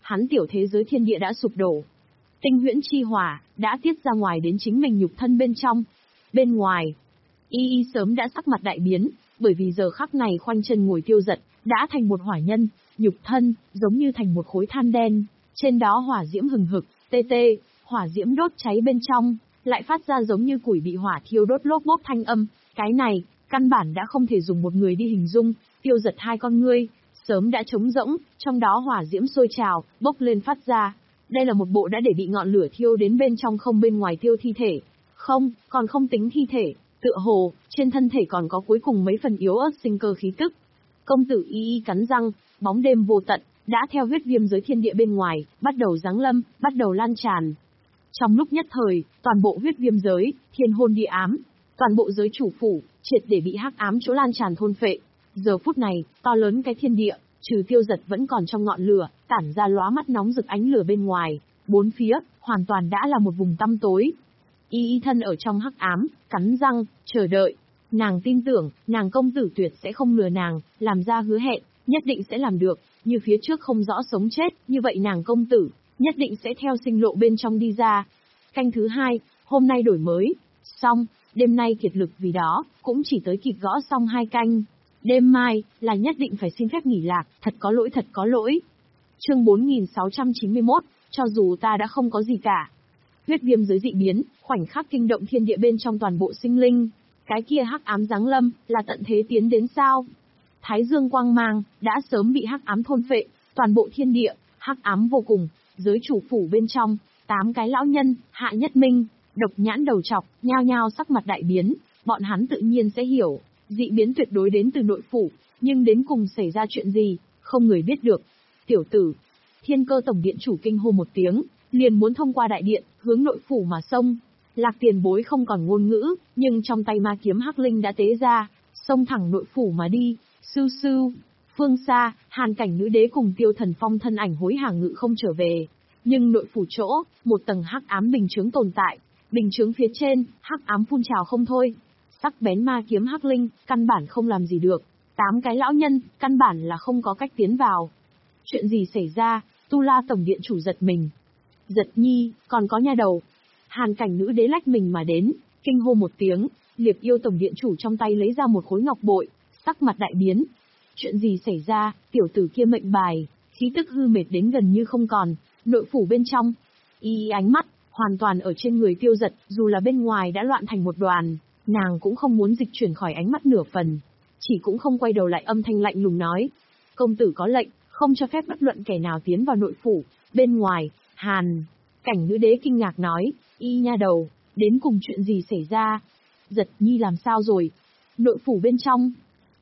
hắn tiểu thế giới thiên địa đã sụp đổ. Tinh huyễn chi hỏa đã tiết ra ngoài đến chính mình nhục thân bên trong. Bên ngoài, Y Y sớm đã sắc mặt đại biến, bởi vì giờ khắc này khoanh chân ngồi Tiêu Dật đã thành một hỏa nhân, nhục thân giống như thành một khối than đen, trên đó hỏa diễm hừng hực, tê tê, hỏa diễm đốt cháy bên trong, lại phát ra giống như củi bị hỏa thiêu đốt lốp bốp thanh âm, cái này, căn bản đã không thể dùng một người đi hình dung. Tiêu Dật hai con ngươi sớm đã trống rỗng, trong đó hỏa diễm sôi trào, bốc lên phát ra. Đây là một bộ đã để bị ngọn lửa thiêu đến bên trong không bên ngoài tiêu thi thể. Không, còn không tính thi thể, tựa hồ, trên thân thể còn có cuối cùng mấy phần yếu ớt sinh cơ khí tức. Công tử Y Y cắn răng, bóng đêm vô tận, đã theo huyết viêm giới thiên địa bên ngoài, bắt đầu giáng lâm, bắt đầu lan tràn. Trong lúc nhất thời, toàn bộ huyết viêm giới, thiên hôn địa ám, toàn bộ giới chủ phủ, triệt để bị hắc ám chỗ lan tràn thôn phệ. Giờ phút này, to lớn cái thiên địa, trừ Tiêu Dật vẫn còn trong ngọn lửa, tản ra lóa mắt nóng rực ánh lửa bên ngoài, bốn phía, hoàn toàn đã là một vùng tăm tối. Y Y thân ở trong hắc ám, cắn răng, chờ đợi. Nàng tin tưởng, nàng công tử tuyệt sẽ không lừa nàng, làm ra hứa hẹn, nhất định sẽ làm được, như phía trước không rõ sống chết, như vậy nàng công tử, nhất định sẽ theo sinh lộ bên trong đi ra. Canh thứ hai, hôm nay đổi mới, xong, đêm nay kiệt lực vì đó, cũng chỉ tới kịp gõ xong hai canh. Đêm mai, là nhất định phải xin phép nghỉ lạc, thật có lỗi thật có lỗi. Chương bốn nghìn sáu trăm chín mươi mốt, cho dù ta đã không có gì cả. Huyết viêm giới dị biến, khoảnh khắc kinh động thiên địa bên trong toàn bộ sinh linh. Cái kia hắc ám giáng lâm, là tận thế tiến đến sao? Thái dương quang mang, đã sớm bị hắc ám thôn phệ, toàn bộ thiên địa, hắc ám vô cùng, giới chủ phủ bên trong, tám cái lão nhân, Hạ Nhất Minh, Độc Nhãn đầu trọc, nhao nhao sắc mặt đại biến, bọn hắn tự nhiên sẽ hiểu, dị biến tuyệt đối đến từ nội phủ, nhưng đến cùng xảy ra chuyện gì, không người biết được. Tiểu tử, Thiên Cơ tổng điện chủ kinh hô một tiếng, liền muốn thông qua đại điện, hướng nội phủ mà xông. Lạc Tiền Bối không còn ngôn ngữ, nhưng trong tay ma kiếm hắc linh đã tế ra, xông thẳng nội phủ mà đi. Sưu sưu, phương xa, Hàn Cảnh Nữ Đế cùng Tiêu Thần Phong thân ảnh hối hả ngự không trở về. Nhưng nội phủ chỗ, một tầng hắc ám bình chướng tồn tại, bình chướng phía trên, hắc ám phun trào không thôi. Sắc bén ma kiếm hắc linh, căn bản không làm gì được. Tám cái lão nhân, căn bản là không có cách tiến vào. Chuyện gì xảy ra? Tu La tổng điện chủ giật mình. Giật nhi, còn có nha đầu. Hàn Cảnh Nữ Đế lách mình mà đến, kinh hô một tiếng, Liệp Yêu tổng điện chủ trong tay lấy ra một khối ngọc bội, sắc mặt đại biến. Chuyện gì xảy ra? Tiểu tử kia mệnh bài, khí tức hư mệt đến gần như không còn, nội phủ bên trong. Y ánh mắt, hoàn toàn ở trên người Tiêu Dật, dù là bên ngoài đã loạn thành một đoàn, nàng cũng không muốn dịch chuyển khỏi ánh mắt nửa phần. Chỉ cũng không quay đầu lại âm thanh lạnh lùng nói. Công tử có lệnh, không cho phép bất luận kẻ nào tiến vào nội phủ, bên ngoài, Hàn. Cảnh Nữ Đế kinh ngạc nói, Y nha đầu, đến cùng chuyện gì xảy ra? Giật nhi làm sao rồi? Nội phủ bên trong,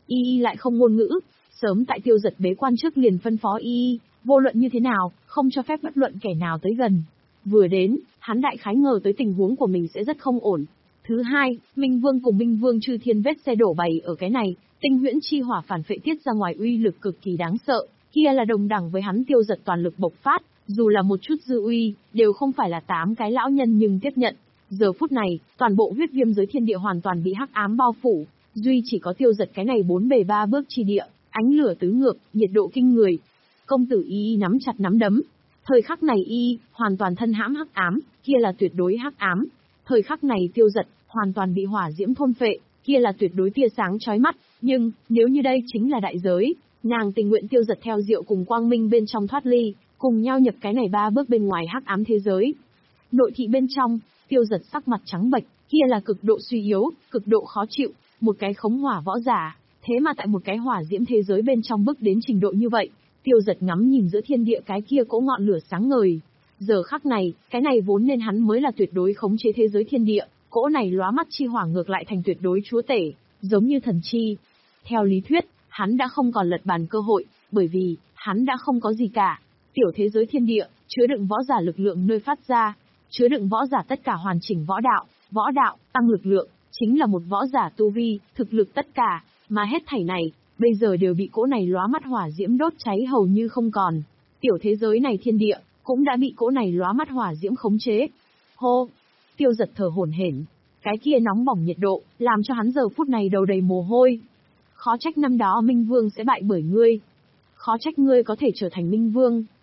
Y lại không ngôn ngữ, sớm tại Tiêu Dật bế quan trước liền phân phó Y, vô luận như thế nào, không cho phép bất luận kẻ nào tới gần. Vừa đến, hắn đại khái ngờ tới tình huống của mình sẽ rất không ổn. Thứ hai, Minh Vương cùng Minh Vương Chư Thiên vết xe đổ bày ở cái này, tinh huyễn chi hỏa phản phệ tiết ra ngoài uy lực cực kỳ đáng sợ, kia là đồng đẳng với hắn Tiêu Dật toàn lực bộc phát, dù là một chút dư uy, đều không phải là tám cái lão nhân nhưng tiếp nhận. Giờ phút này, toàn bộ huyết viêm giới thiên địa hoàn toàn bị hắc ám bao phủ, duy chỉ có Tiêu Dật cái này bốn bề ba bước chi địa, ánh lửa tứ ngược, nhiệt độ kinh người. Công tử Y nắm chặt nắm đấm. Thời khắc này Y hoàn toàn thân hãm hắc ám, kia là tuyệt đối hắc ám. Thời khắc này Tiêu Dật hoàn toàn bị hỏa diễm thôn phệ, kia là tuyệt đối tia sáng chói mắt, nhưng nếu như đây chính là đại giới, nàng tình nguyện Tiêu Dật theo Diệu cùng Quang Minh bên trong thoát ly, cùng nhau nhập cái này ba bước bên ngoài hắc ám thế giới. Nội thị bên trong, Tiêu Dật sắc mặt trắng bệch, kia là cực độ suy yếu, cực độ khó chịu, một cái khống hỏa võ giả, thế mà tại một cái hỏa diễm thế giới bên trong bước đến trình độ như vậy. Tiêu Dật ngắm nhìn giữa thiên địa cái kia cỗ ngọn lửa sáng ngời. Giờ khắc này, cái này vốn nên hắn mới là tuyệt đối khống chế thế giới thiên địa, cỗ này lóa mắt chi hỏa ngược lại thành tuyệt đối chúa tể, giống như thần chi. Theo lý thuyết, hắn đã không còn lật bàn cơ hội, bởi vì, hắn đã không có gì cả. Tiểu thế giới thiên địa, chứa đựng võ giả lực lượng nơi phát ra, chứa đựng võ giả tất cả hoàn chỉnh võ đạo, võ đạo, tăng lực lượng, chính là một võ giả tu vi, thực lực tất cả, mà hết thảy này, bây giờ đều bị cỗ này lóa mắt hỏa diễm đốt cháy hầu như không còn. Tiểu thế giới này thiên địa, cũng đã bị cỗ này lóa mắt hỏa diễm khống chế. Hô! Tiêu Dật thở hổn hển, cái kia nóng bỏng nhiệt độ, làm cho hắn giờ phút này đầu đầy mồ hôi. Khó trách năm đó Minh Vương sẽ bại bởi ngươi. Khó trách ngươi có thể trở thành Minh Vương.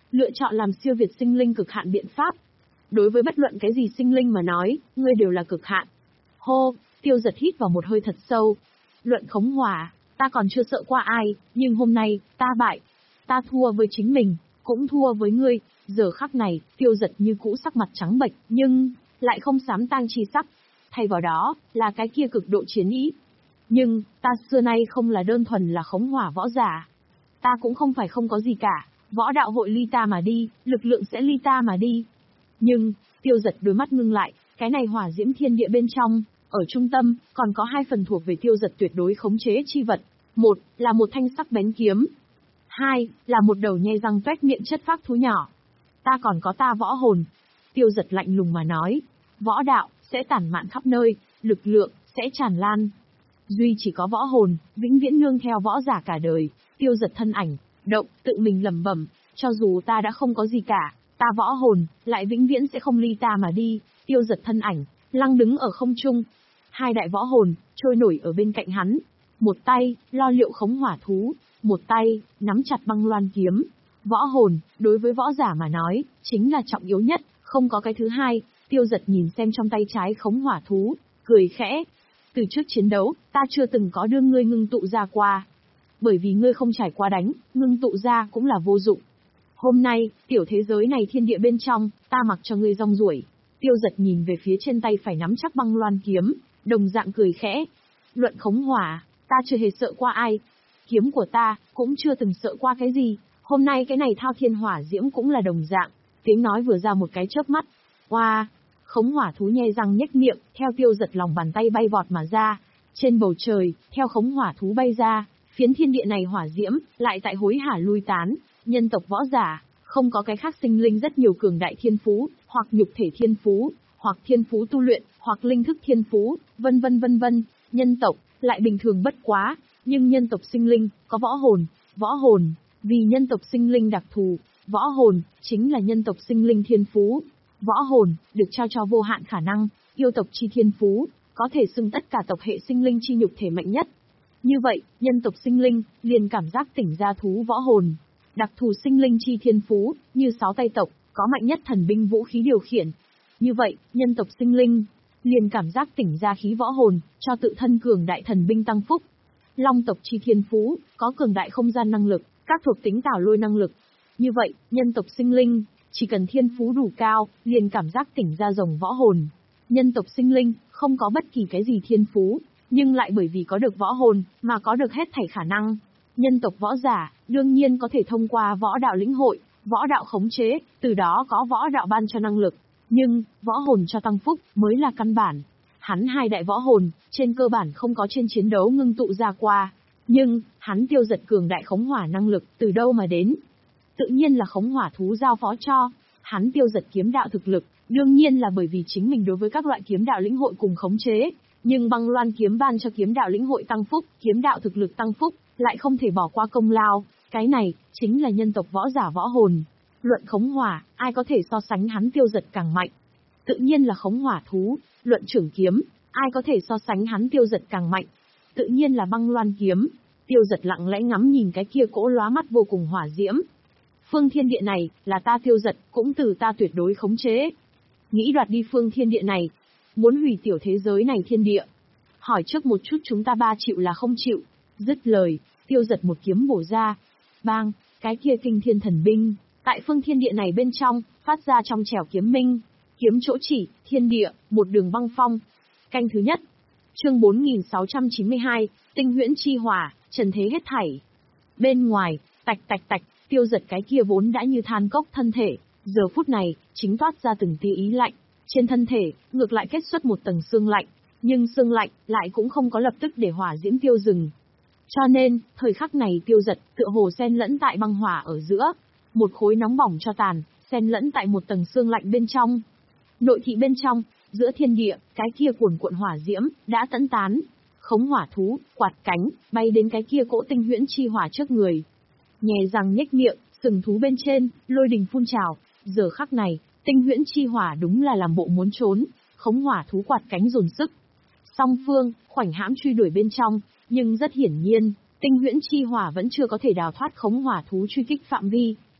lựa chọn làm siêu việt sinh linh cực hạn biện pháp. Đối với bất luận cái gì sinh linh mà nói, ngươi đều là cực hạn. Hô, Tiêu Giật hít vào một hơi thật sâu. Luận khống hỏa, ta còn chưa sợ qua ai, nhưng hôm nay, ta bại. Ta thua với chính mình, cũng thua với ngươi. Giờ khắc này, Tiêu Giật như cũ sắc mặt trắng bệch, nhưng lại không xám tang chi sắc. Thay vào đó, là cái kia cực độ chiến ý. Nhưng, ta xưa nay không là đơn thuần là khống hỏa võ giả. Ta cũng không phải không có gì cả, võ đạo hội ly ta mà đi, lực lượng sẽ ly ta mà đi. Nhưng, Tiêu Giật đôi mắt ngưng lại, cái này hỏa diễm thiên địa bên trong, ở trung tâm, còn có hai phần thuộc về Tiêu Giật tuyệt đối khống chế chi vật. Một, là một thanh sắc bén kiếm. Hai, là một đầu nhe răng toét miệng chất phác thú nhỏ. Ta còn có ta võ hồn. Tiêu Giật lạnh lùng mà nói, võ đạo, sẽ tản mạn khắp nơi, lực lượng, sẽ tràn lan. Duy chỉ có võ hồn, vĩnh viễn nương theo võ giả cả đời. Tiêu Giật thân ảnh, động, tự mình lẩm bẩm, cho dù ta đã không có gì cả, ta võ hồn, lại vĩnh viễn sẽ không ly ta mà đi. Tiêu Giật thân ảnh, lăng đứng ở không trung. Hai đại võ hồn, trôi nổi ở bên cạnh hắn. Một tay, lo liệu khống hỏa thú, một tay, nắm chặt băng loan kiếm. Võ hồn, đối với võ giả mà nói, chính là trọng yếu nhất, không có cái thứ hai. Tiêu Giật nhìn xem trong tay trái khống hỏa thú, cười khẽ. Từ trước chiến đấu, ta chưa từng có đưa ngươi ngưng tụ ra qua. Bởi vì ngươi không trải qua đánh, ngưng tụ ra cũng là vô dụng. Hôm nay, tiểu thế giới này thiên địa bên trong, ta mặc cho ngươi rong ruổi. Tiêu Giật nhìn về phía trên tay phải nắm chắc băng loan kiếm, đồng dạng cười khẽ. Luận khống hỏa, ta chưa hề sợ qua ai. Kiếm của ta, cũng chưa từng sợ qua cái gì. Hôm nay cái này thao thiên hỏa diễm cũng là đồng dạng. Tiếng nói vừa ra một cái chớp mắt. Oa! Wow. Khống hỏa thú nhe răng nhếch miệng, theo Tiêu Giật lòng bàn tay bay vọt mà ra. Trên bầu trời, theo khống hỏa thú bay ra, phiến thiên địa này hỏa diễm, lại tại hối hả lui tán. Nhân tộc võ giả, không có cái khác sinh linh rất nhiều cường đại thiên phú, hoặc nhục thể thiên phú, hoặc thiên phú tu luyện, hoặc linh thức thiên phú, vân vân vân vân. Nhân tộc, lại bình thường bất quá, nhưng nhân tộc sinh linh, có võ hồn, võ hồn, vì nhân tộc sinh linh đặc thù, võ hồn, chính là nhân tộc sinh linh thiên phú. Võ hồn, được trao cho vô hạn khả năng, yêu tộc chi thiên phú, có thể xưng tất cả tộc hệ sinh linh chi nhục thể mạnh nhất. Như vậy, nhân tộc sinh linh, liền cảm giác tỉnh ra thú võ hồn. Đặc thù sinh linh chi thiên phú, như sáu tay tộc, có mạnh nhất thần binh vũ khí điều khiển. Như vậy, nhân tộc sinh linh, liền cảm giác tỉnh ra khí võ hồn, cho tự thân cường đại thần binh tăng phúc. Long tộc chi thiên phú, có cường đại không gian năng lực, các thuộc tính tảo lôi năng lực. Như vậy, nhân tộc sinh linh, chỉ cần thiên phú đủ cao, liền cảm giác tỉnh ra rồng võ hồn. Nhân tộc sinh linh, không có bất kỳ cái gì thiên phú, nhưng lại bởi vì có được võ hồn, mà có được hết thảy khả năng. Nhân tộc võ giả, đương nhiên có thể thông qua võ đạo lĩnh hội, võ đạo khống chế, từ đó có võ đạo ban cho năng lực. Nhưng, võ hồn cho tăng phúc, mới là căn bản. Hắn hai đại võ hồn, trên cơ bản không có trên chiến đấu ngưng tụ ra qua. Nhưng, hắn Tiêu Giật cường đại khống hỏa năng lực, từ đâu mà đến? Tự nhiên là khống hỏa thú giao phó cho. Hắn Tiêu Giật kiếm đạo thực lực, đương nhiên là bởi vì chính mình đối với các loại kiếm đạo lĩnh hội cùng khống chế. Nhưng băng loan kiếm ban cho kiếm đạo lĩnh hội tăng phúc, kiếm đạo thực lực tăng phúc, lại không thể bỏ qua công lao. Cái này, chính là nhân tộc võ giả võ hồn. Luận khống hỏa, ai có thể so sánh hắn Tiêu Giật càng mạnh? Tự nhiên là khống hỏa thú. Luận trưởng kiếm, ai có thể so sánh hắn Tiêu Giật càng mạnh? Tự nhiên là băng loan kiếm. Tiêu Giật lặng lẽ ngắm nhìn cái kia cỗ lóa mắt vô cùng hỏa diễm. Phương thiên địa này, là ta Tiêu Giật, cũng từ ta tuyệt đối khống chế. Nghĩ đoạt đi phương thiên địa này, muốn hủy tiểu thế giới này thiên địa. Hỏi trước một chút chúng ta ba chịu là không chịu. Dứt lời, Tiêu Giật một kiếm bổ ra. Bang, cái kia kinh thiên thần binh, tại phương thiên địa này bên trong, phát ra trong trẻo kiếm minh. Kiếm chỗ chỉ, thiên địa, một đường băng phong. Canh thứ nhất. Chương bốn nghìn sáu trăm chín mươi hai, tinh huyễn chi hỏa, trần thế hết thảy. Bên ngoài, tạch tạch tạch, Tiêu Giật cái kia vốn đã như than cốc thân thể, giờ phút này, chính toát ra từng tia ý lạnh. Trên thân thể, ngược lại kết xuất một tầng xương lạnh, nhưng xương lạnh lại cũng không có lập tức để hỏa diễm tiêu dừng. Cho nên, thời khắc này Tiêu Giật tựa hồ xen lẫn tại băng hỏa ở giữa, một khối nóng bỏng cho tàn, xen lẫn tại một tầng xương lạnh bên trong. Nội thị bên trong, giữa thiên địa, cái kia cuồn cuộn hỏa diễm đã tẫn tán. Khống hỏa thú, quạt cánh, bay đến cái kia cỗ tinh huyễn chi hỏa trước người. Nhè răng nhếch miệng, sừng thú bên trên, lôi đình phun trào. Giờ khắc này, tinh huyễn chi hỏa đúng là làm bộ muốn trốn, khống hỏa thú quạt cánh dồn sức. Song phương, khoảnh hãm truy đuổi bên trong, nhưng rất hiển nhiên, tinh huyễn chi hỏa vẫn chưa có thể đào thoát khống hỏa thú truy kích phạm vi.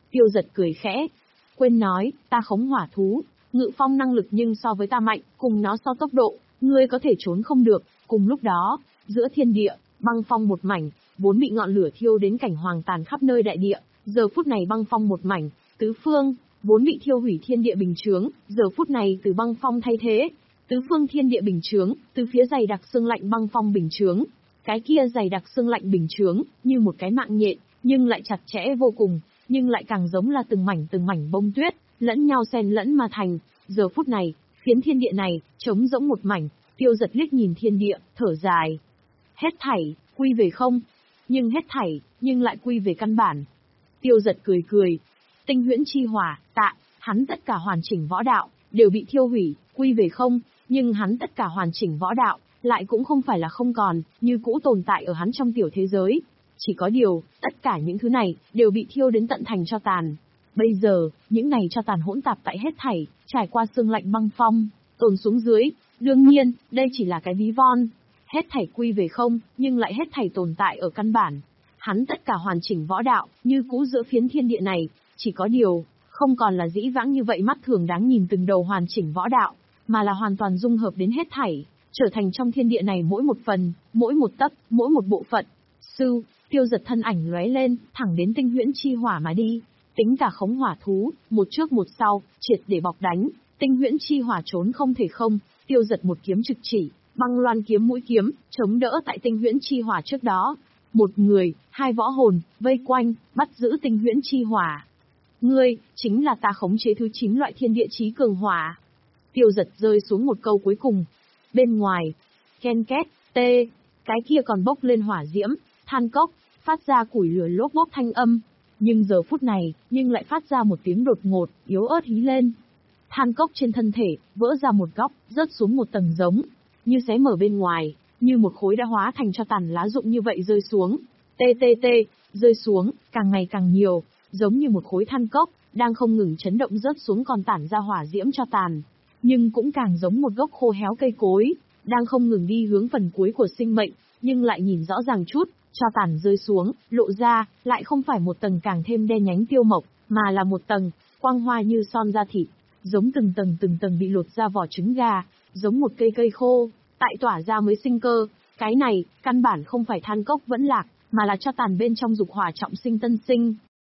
Tiêu Giật cười khẽ. Quên nói, ta khống hỏa thú, ngự phong năng lực nhưng so với ta mạnh, cùng nó so tốc độ, ngươi có thể trốn không được. Cùng lúc đó, giữa thiên địa, băng phong một mảnh, vốn bị ngọn lửa thiêu đến cảnh hoàng tàn khắp nơi đại địa, giờ phút này băng phong một mảnh, tứ phương, vốn bị thiêu hủy thiên địa bình chướng, giờ phút này từ băng phong thay thế, tứ phương thiên địa bình chướng, từ phía dày đặc xương lạnh băng phong bình chướng, cái kia dày đặc xương lạnh bình chướng, như một cái mạng nhện, nhưng lại chặt chẽ vô cùng, nhưng lại càng giống là từng mảnh từng mảnh bông tuyết, lẫn nhau xen lẫn mà thành. Giờ phút này, phiến thiên địa này, trống rỗng một mảnh. Tiêu Giật liếc nhìn thiên địa, thở dài. Hết thảy, quy về không. Nhưng hết thảy, nhưng lại quy về căn bản. Tiêu Giật cười cười. Tinh huyễn chi hỏa, tạ, hắn tất cả hoàn chỉnh võ đạo, đều bị thiêu hủy, quy về không. Nhưng hắn tất cả hoàn chỉnh võ đạo, lại cũng không phải là không còn, như cũ tồn tại ở hắn trong tiểu thế giới. Chỉ có điều, tất cả những thứ này, đều bị thiêu đến tận thành cho tàn. Bây giờ, những này cho tàn hỗn tạp tại hết thảy, trải qua sương lạnh băng phong, tồn xuống dưới. Đương nhiên, đây chỉ là cái ví von. Hết thảy quy về không, nhưng lại hết thảy tồn tại ở căn bản. Hắn tất cả hoàn chỉnh võ đạo, như cũ giữa phiến thiên địa này, chỉ có điều, không còn là dĩ vãng như vậy mắt thường đáng nhìn từng đầu hoàn chỉnh võ đạo, mà là hoàn toàn dung hợp đến hết thảy, trở thành trong thiên địa này mỗi một phần, mỗi một tấc, mỗi một bộ phận. Sư, Tiêu Giật thân ảnh lóe lên, thẳng đến tinh huyễn chi hỏa mà đi. Tính cả khống hỏa thú, một trước một sau, triệt để bọc đánh, tinh huyễn chi hỏa trốn không thể không. Tiêu Giật một kiếm trực chỉ, băng loan kiếm mũi kiếm, chống đỡ tại tinh huyễn chi hỏa trước đó. Một người, hai võ hồn, vây quanh, bắt giữ tinh huyễn chi hỏa. Ngươi, chính là ta khống chế thứ chín loại thiên địa chí cường hỏa. Tiêu Giật rơi xuống một câu cuối cùng. Bên ngoài, ken két, tê, cái kia còn bốc lên hỏa diễm, than cốc, phát ra củi lửa lốp bốp thanh âm. Nhưng giờ phút này, nhưng lại phát ra một tiếng đột ngột, yếu ớt hí lên. Than cốc trên thân thể, vỡ ra một góc, rớt xuống một tầng giống, như xé mở bên ngoài, như một khối đã hóa thành cho tàn lá rụng như vậy rơi xuống. Tê tê tê, rơi xuống, càng ngày càng nhiều, giống như một khối than cốc, đang không ngừng chấn động rớt xuống còn tản ra hỏa diễm cho tàn. Nhưng cũng càng giống một gốc khô héo cây cối, đang không ngừng đi hướng phần cuối của sinh mệnh, nhưng lại nhìn rõ ràng chút, cho tàn rơi xuống, lộ ra, lại không phải một tầng càng thêm đen nhánh tiêu mộc, mà là một tầng, quang hoa như son da thịt, giống từng tầng từng tầng bị lột ra vỏ trứng gà, giống một cây cây khô, tại tỏa ra mới sinh cơ. Cái này, căn bản không phải than cốc vẫn lạc, mà là cho tàn bên trong dục hỏa trọng sinh tân sinh.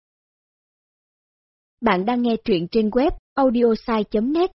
Bạn đang nghe truyện trên web audiosai chấm net.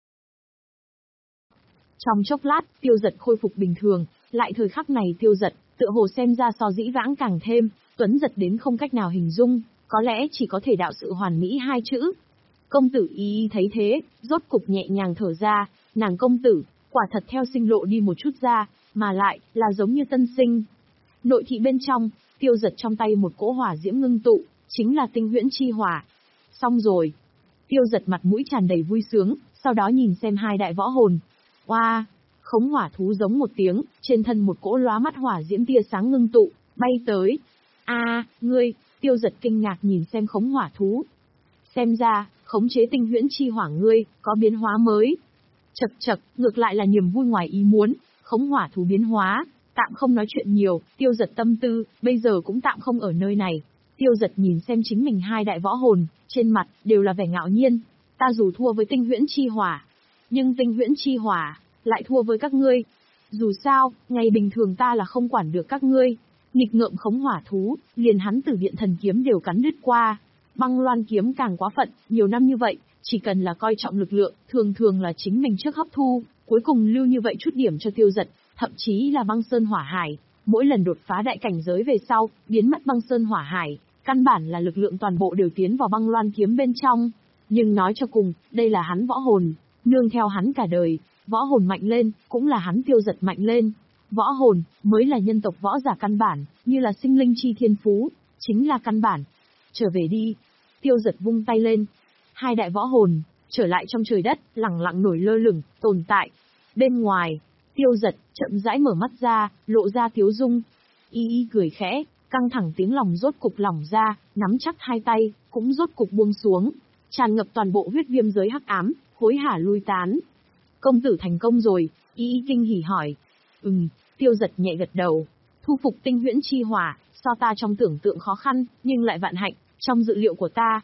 Trong chốc lát, Tiêu Giật khôi phục bình thường, lại thời khắc này Tiêu Giật, tựa hồ xem ra so dĩ vãng càng thêm, tuấn giật đến không cách nào hình dung, có lẽ chỉ có thể đạo sự hoàn mỹ hai chữ. Công tử y thấy thế, rốt cục nhẹ nhàng thở ra, nàng công tử, quả thật theo sinh lộ đi một chút ra, mà lại, là giống như tân sinh. Nội thị bên trong, Tiêu Giật trong tay một cỗ hỏa diễm ngưng tụ, chính là tinh huyễn chi hỏa. Xong rồi. Tiêu Giật mặt mũi tràn đầy vui sướng, sau đó nhìn xem hai đại võ hồn. Oa! Wow, khống hỏa thú giống một tiếng, trên thân một cỗ lóa mắt hỏa diễm tia sáng ngưng tụ, bay tới. A, à, ngươi, Tiêu Giật kinh ngạc nhìn xem khống hỏa thú. Xem ra, khống chế tinh huyễn chi hỏa ngươi, có biến hóa mới. Chậc chậc, ngược lại là niềm vui ngoài ý muốn, khống hỏa thú biến hóa, tạm không nói chuyện nhiều, Tiêu Giật tâm tư, bây giờ cũng tạm không ở nơi này. Tiêu Giật nhìn xem chính mình hai đại võ hồn, trên mặt, đều là vẻ ngạo nhiên. Ta dù thua với tinh huyễn chi hỏa, nhưng tinh huyễn chi hỏa, lại thua với các ngươi. Dù sao, ngày bình thường ta là không quản được các ngươi. Nghịch ngợm khống hỏa thú, liền hắn Tử Điện Thần Kiếm đều cắn đứt qua. Băng Loan Kiếm càng quá phận, nhiều năm như vậy, chỉ cần là coi trọng lực lượng, thường thường là chính mình trước hấp thu, cuối cùng lưu như vậy chút điểm cho Tiêu Giật, thậm chí là băng sơn hỏa hải. Mỗi lần đột phá đại cảnh giới về sau, biến mất băng sơn hỏa hải, căn bản là lực lượng toàn bộ đều tiến vào Băng Loan Kiếm bên trong. Nhưng nói cho cùng, đây là hắn võ hồn, nương theo hắn cả đời, võ hồn mạnh lên, cũng là hắn Tiêu Giật mạnh lên. Võ hồn, mới là nhân tộc võ giả căn bản, như là sinh linh chi thiên phú, chính là căn bản. Trở về đi. Tiêu Giật vung tay lên. Hai đại võ hồn, trở lại trong trời đất, lẳng lặng nổi lơ lửng, tồn tại. Bên ngoài, Tiêu Giật, chậm rãi mở mắt ra, lộ ra tiếu dung. Y y cười khẽ, căng thẳng tiếng lòng rốt cục lỏng ra, nắm chắc hai tay, cũng rốt cục buông xuống. Tràn ngập toàn bộ huyết viêm giới hắc ám, hối hả lui tán. Công tử thành công rồi, y y kinh hỉ hỏi. Ừm, Tiêu Giật nhẹ gật đầu. Thu phục tinh huyễn chi hỏa, so ta trong tưởng tượng khó khăn, nhưng lại vạn hạnh, trong dự liệu của ta.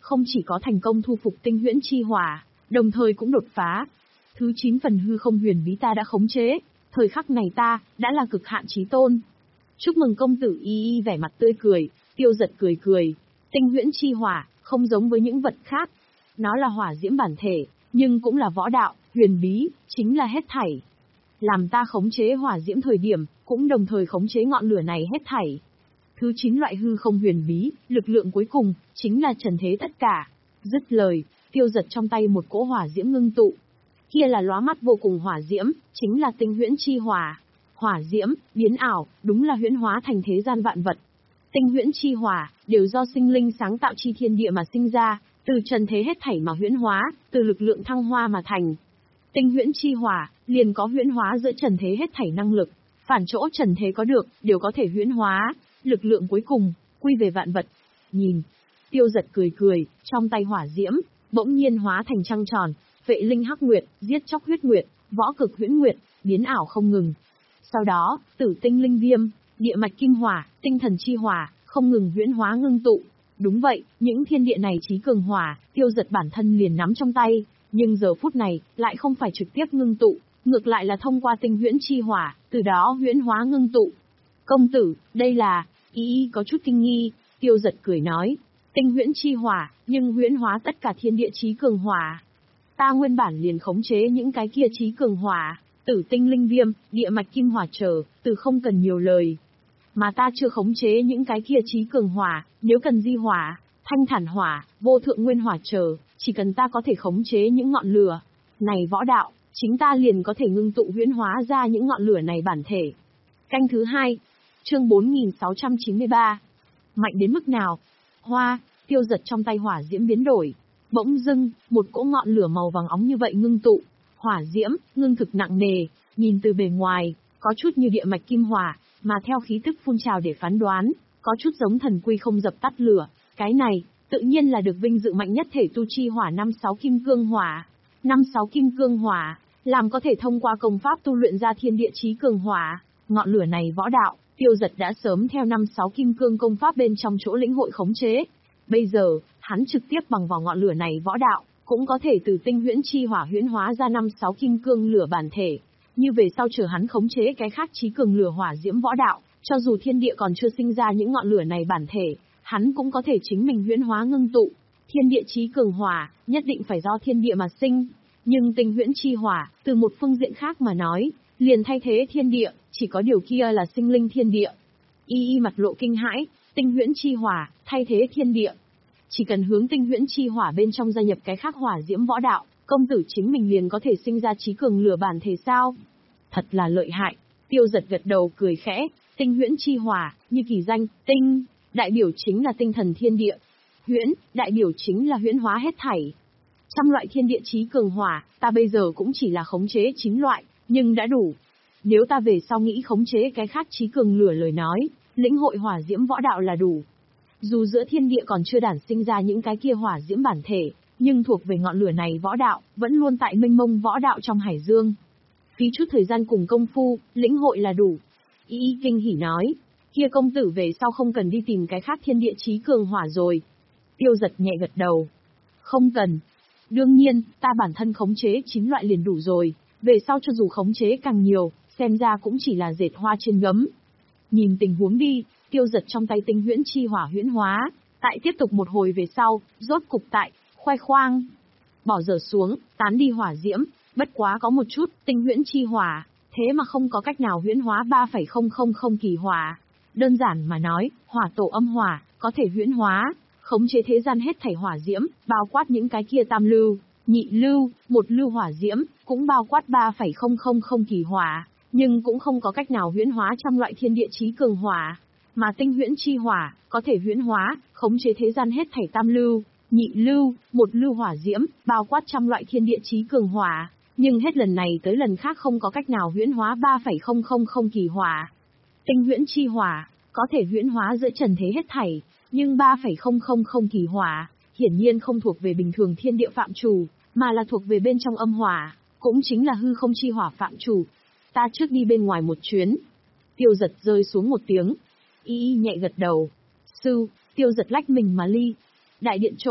không chỉ có thành công thu phục tinh huyễn chi hỏa, đồng thời cũng đột phá. Thứ chín phần hư không huyền bí ta đã khống chế, thời khắc này ta, đã là cực hạn chí tôn. Chúc mừng công tử Y Y vẻ mặt tươi cười, Tiêu Giật cười cười. Tinh huyễn chi hỏa, không giống với những vật khác. Nó là hỏa diễm bản thể, nhưng cũng là võ đạo, huyền bí, chính là hết thảy. Làm ta khống chế hỏa diễm thời điểm, cũng đồng thời khống chế ngọn lửa này hết thảy. Thứ chín loại hư không huyền bí, lực lượng cuối cùng, chính là trần thế tất cả. Dứt lời, Tiêu Giật trong tay một cỗ hỏa diễm ngưng tụ. Kia là lóa mắt vô cùng hỏa diễm, chính là tinh huyễn chi hỏa. Hỏa diễm, biến ảo, đúng là huyễn hóa thành thế gian vạn vật. Tinh huyễn chi hỏa, đều do sinh linh sáng tạo chi thiên địa mà sinh ra, từ trần thế hết thảy mà huyễn hóa, từ lực lượng thăng hoa mà thành. Tinh huyễn chi hỏa, liền có huyễn hóa giữa trần thế hết thảy năng lực, phản chỗ trần thế có được, đều có thể huyễn hóa, lực lượng cuối cùng, quy về vạn vật. Nhìn, Tiêu Giật cười cười, trong tay hỏa diễm, bỗng nhiên hóa thành trăng tròn, vệ linh hắc nguyệt, giết chóc huyết nguyệt, võ cực huyễn nguyệt, biến ảo không ngừng. Sau đó, tử tinh linh viêm, địa mạch kim hỏa, tinh thần chi hỏa, không ngừng huyễn hóa ngưng tụ. Đúng vậy, những thiên địa này chí cường hỏa, Tiêu Giật bản thân liền nắm trong tay, nhưng giờ phút này, lại không phải trực tiếp ngưng tụ, ngược lại là thông qua tinh huyễn chi hỏa, từ đó huyễn hóa ngưng tụ. Công tử, đây là, Y Y có chút kinh nghi, Tiêu Giật cười nói, tinh huyễn chi hỏa, nhưng huyễn hóa tất cả thiên địa chí cường hỏa. Ta nguyên bản liền khống chế những cái kia chí cường hỏa, tử tinh linh viêm, địa mạch kim hỏa trở, từ không cần nhiều lời. Mà ta chưa khống chế những cái kia chí cường hỏa, nếu cần di hỏa, thanh thản hỏa, vô thượng nguyên hỏa trở, chỉ cần ta có thể khống chế những ngọn lửa này võ đạo, chính ta liền có thể ngưng tụ huyễn hóa ra những ngọn lửa này bản thể. Canh thứ hai, chương bốn nghìn sáu trăm chín mươi ba. Mạnh đến mức nào? Hoa, Tiêu Giật trong tay hỏa diễm biến đổi. Bỗng dưng, một cỗ ngọn lửa màu vàng óng như vậy ngưng tụ. Hỏa diễm, ngưng thực nặng nề, nhìn từ bề ngoài, có chút như địa mạch kim hỏa, mà theo khí tức phun trào để phán đoán, có chút giống thần quy không dập tắt lửa. Cái này, tự nhiên là được vinh dự mạnh nhất thể tu chi hỏa năm sáu kim cương hỏa. Năm sáu kim cương hỏa, làm có thể thông qua công pháp tu luyện ra thiên địa chí cường hỏa. Ngọn lửa này võ đạo, Tiêu Giật đã sớm theo năm sáu kim cương công pháp bên trong chỗ lĩnh hội khống chế. Bây giờ, hắn trực tiếp bằng vào ngọn lửa này võ đạo, cũng có thể từ tinh huyễn chi hỏa huyễn hóa ra năm sáu kim cương lửa bản thể. Như về sau chờ hắn khống chế cái khác chí cường lửa hỏa diễm võ đạo, cho dù thiên địa còn chưa sinh ra những ngọn lửa này bản thể, hắn cũng có thể chính mình huyễn hóa ngưng tụ. Thiên địa chí cường hỏa, nhất định phải do thiên địa mà sinh. Nhưng tinh huyễn chi hỏa, từ một phương diện khác mà nói, liền thay thế thiên địa, chỉ có điều kia là sinh linh thiên địa. Y Y mặt lộ kinh hãi, tinh huyễn chi hỏa, thay thế thiên địa. Chỉ cần hướng tinh huyễn chi hỏa bên trong gia nhập cái khác hỏa diễm võ đạo, công tử chính mình liền có thể sinh ra chí cường lửa bản thể sao? Thật là lợi hại. Tiêu Giật gật đầu cười khẽ, tinh huyễn chi hỏa, như kỳ danh, tinh, đại biểu chính là tinh thần thiên địa. Huyễn, đại biểu chính là huyễn hóa hết thảy. Trăm loại thiên địa chí cường hỏa, ta bây giờ cũng chỉ là khống chế chín loại, nhưng đã đủ. Nếu ta về sau nghĩ khống chế cái khác chí cường lửa lời nói, lĩnh hội hỏa diễm võ đạo là đủ. Dù giữa thiên địa còn chưa đản sinh ra những cái kia hỏa diễm bản thể, nhưng thuộc về ngọn lửa này võ đạo, vẫn luôn tại mênh mông võ đạo trong hải dương. Phí chút thời gian cùng công phu, lĩnh hội là đủ. Y Y kinh hỉ nói, kia công tử về sau không cần đi tìm cái khác thiên địa chí cường hỏa rồi. Tiêu Giật nhẹ gật đầu. Không cần. Đương nhiên, ta bản thân khống chế chín loại liền đủ rồi, về sau cho dù khống chế càng nhiều, xem ra cũng chỉ là dệt hoa trên gấm. Nhìn tình huống đi, Tiêu Giật trong tay tinh huyễn chi hỏa huyễn hóa, tại tiếp tục một hồi về sau, rốt cục tại, khoe khoang. Bỏ dở xuống, tán đi hỏa diễm, bất quá có một chút, tinh huyễn chi hỏa, thế mà không có cách nào huyễn hóa ba phẩy không không không kỳ hỏa. Đơn giản mà nói, hỏa tổ âm hỏa, có thể huyễn hóa, khống chế thế gian hết thảy hỏa diễm, bao quát những cái kia tam lưu, nhị lưu, một lưu hỏa diễm, cũng bao quát ba phẩy không không không kỳ hỏa, nhưng cũng không có cách nào huyễn hóa trăm loại thiên địa chí cường hỏa. Mà tinh huyễn chi hỏa, có thể huyễn hóa, khống chế thế gian hết thảy tam lưu, nhị lưu, một lưu hỏa diễm, bao quát trăm loại thiên địa chí cường hỏa, nhưng hết lần này tới lần khác không có cách nào huyễn hóa ba phẩy không không không kỳ hỏa. Tinh huyễn chi hỏa, có thể huyễn hóa giữa trần thế hết thảy, nhưng ba phẩy không không không kỳ hỏa, hiển nhiên không thuộc về bình thường thiên địa phạm chủ, mà là thuộc về bên trong âm hỏa, cũng chính là hư không chi hỏa phạm chủ. Ta trước đi bên ngoài một chuyến. Tiêu Giật rơi xuống một tiếng. Y Y nhẹ gật đầu. Sư, Tiêu Giật lách mình mà ly. Đại điện chỗ,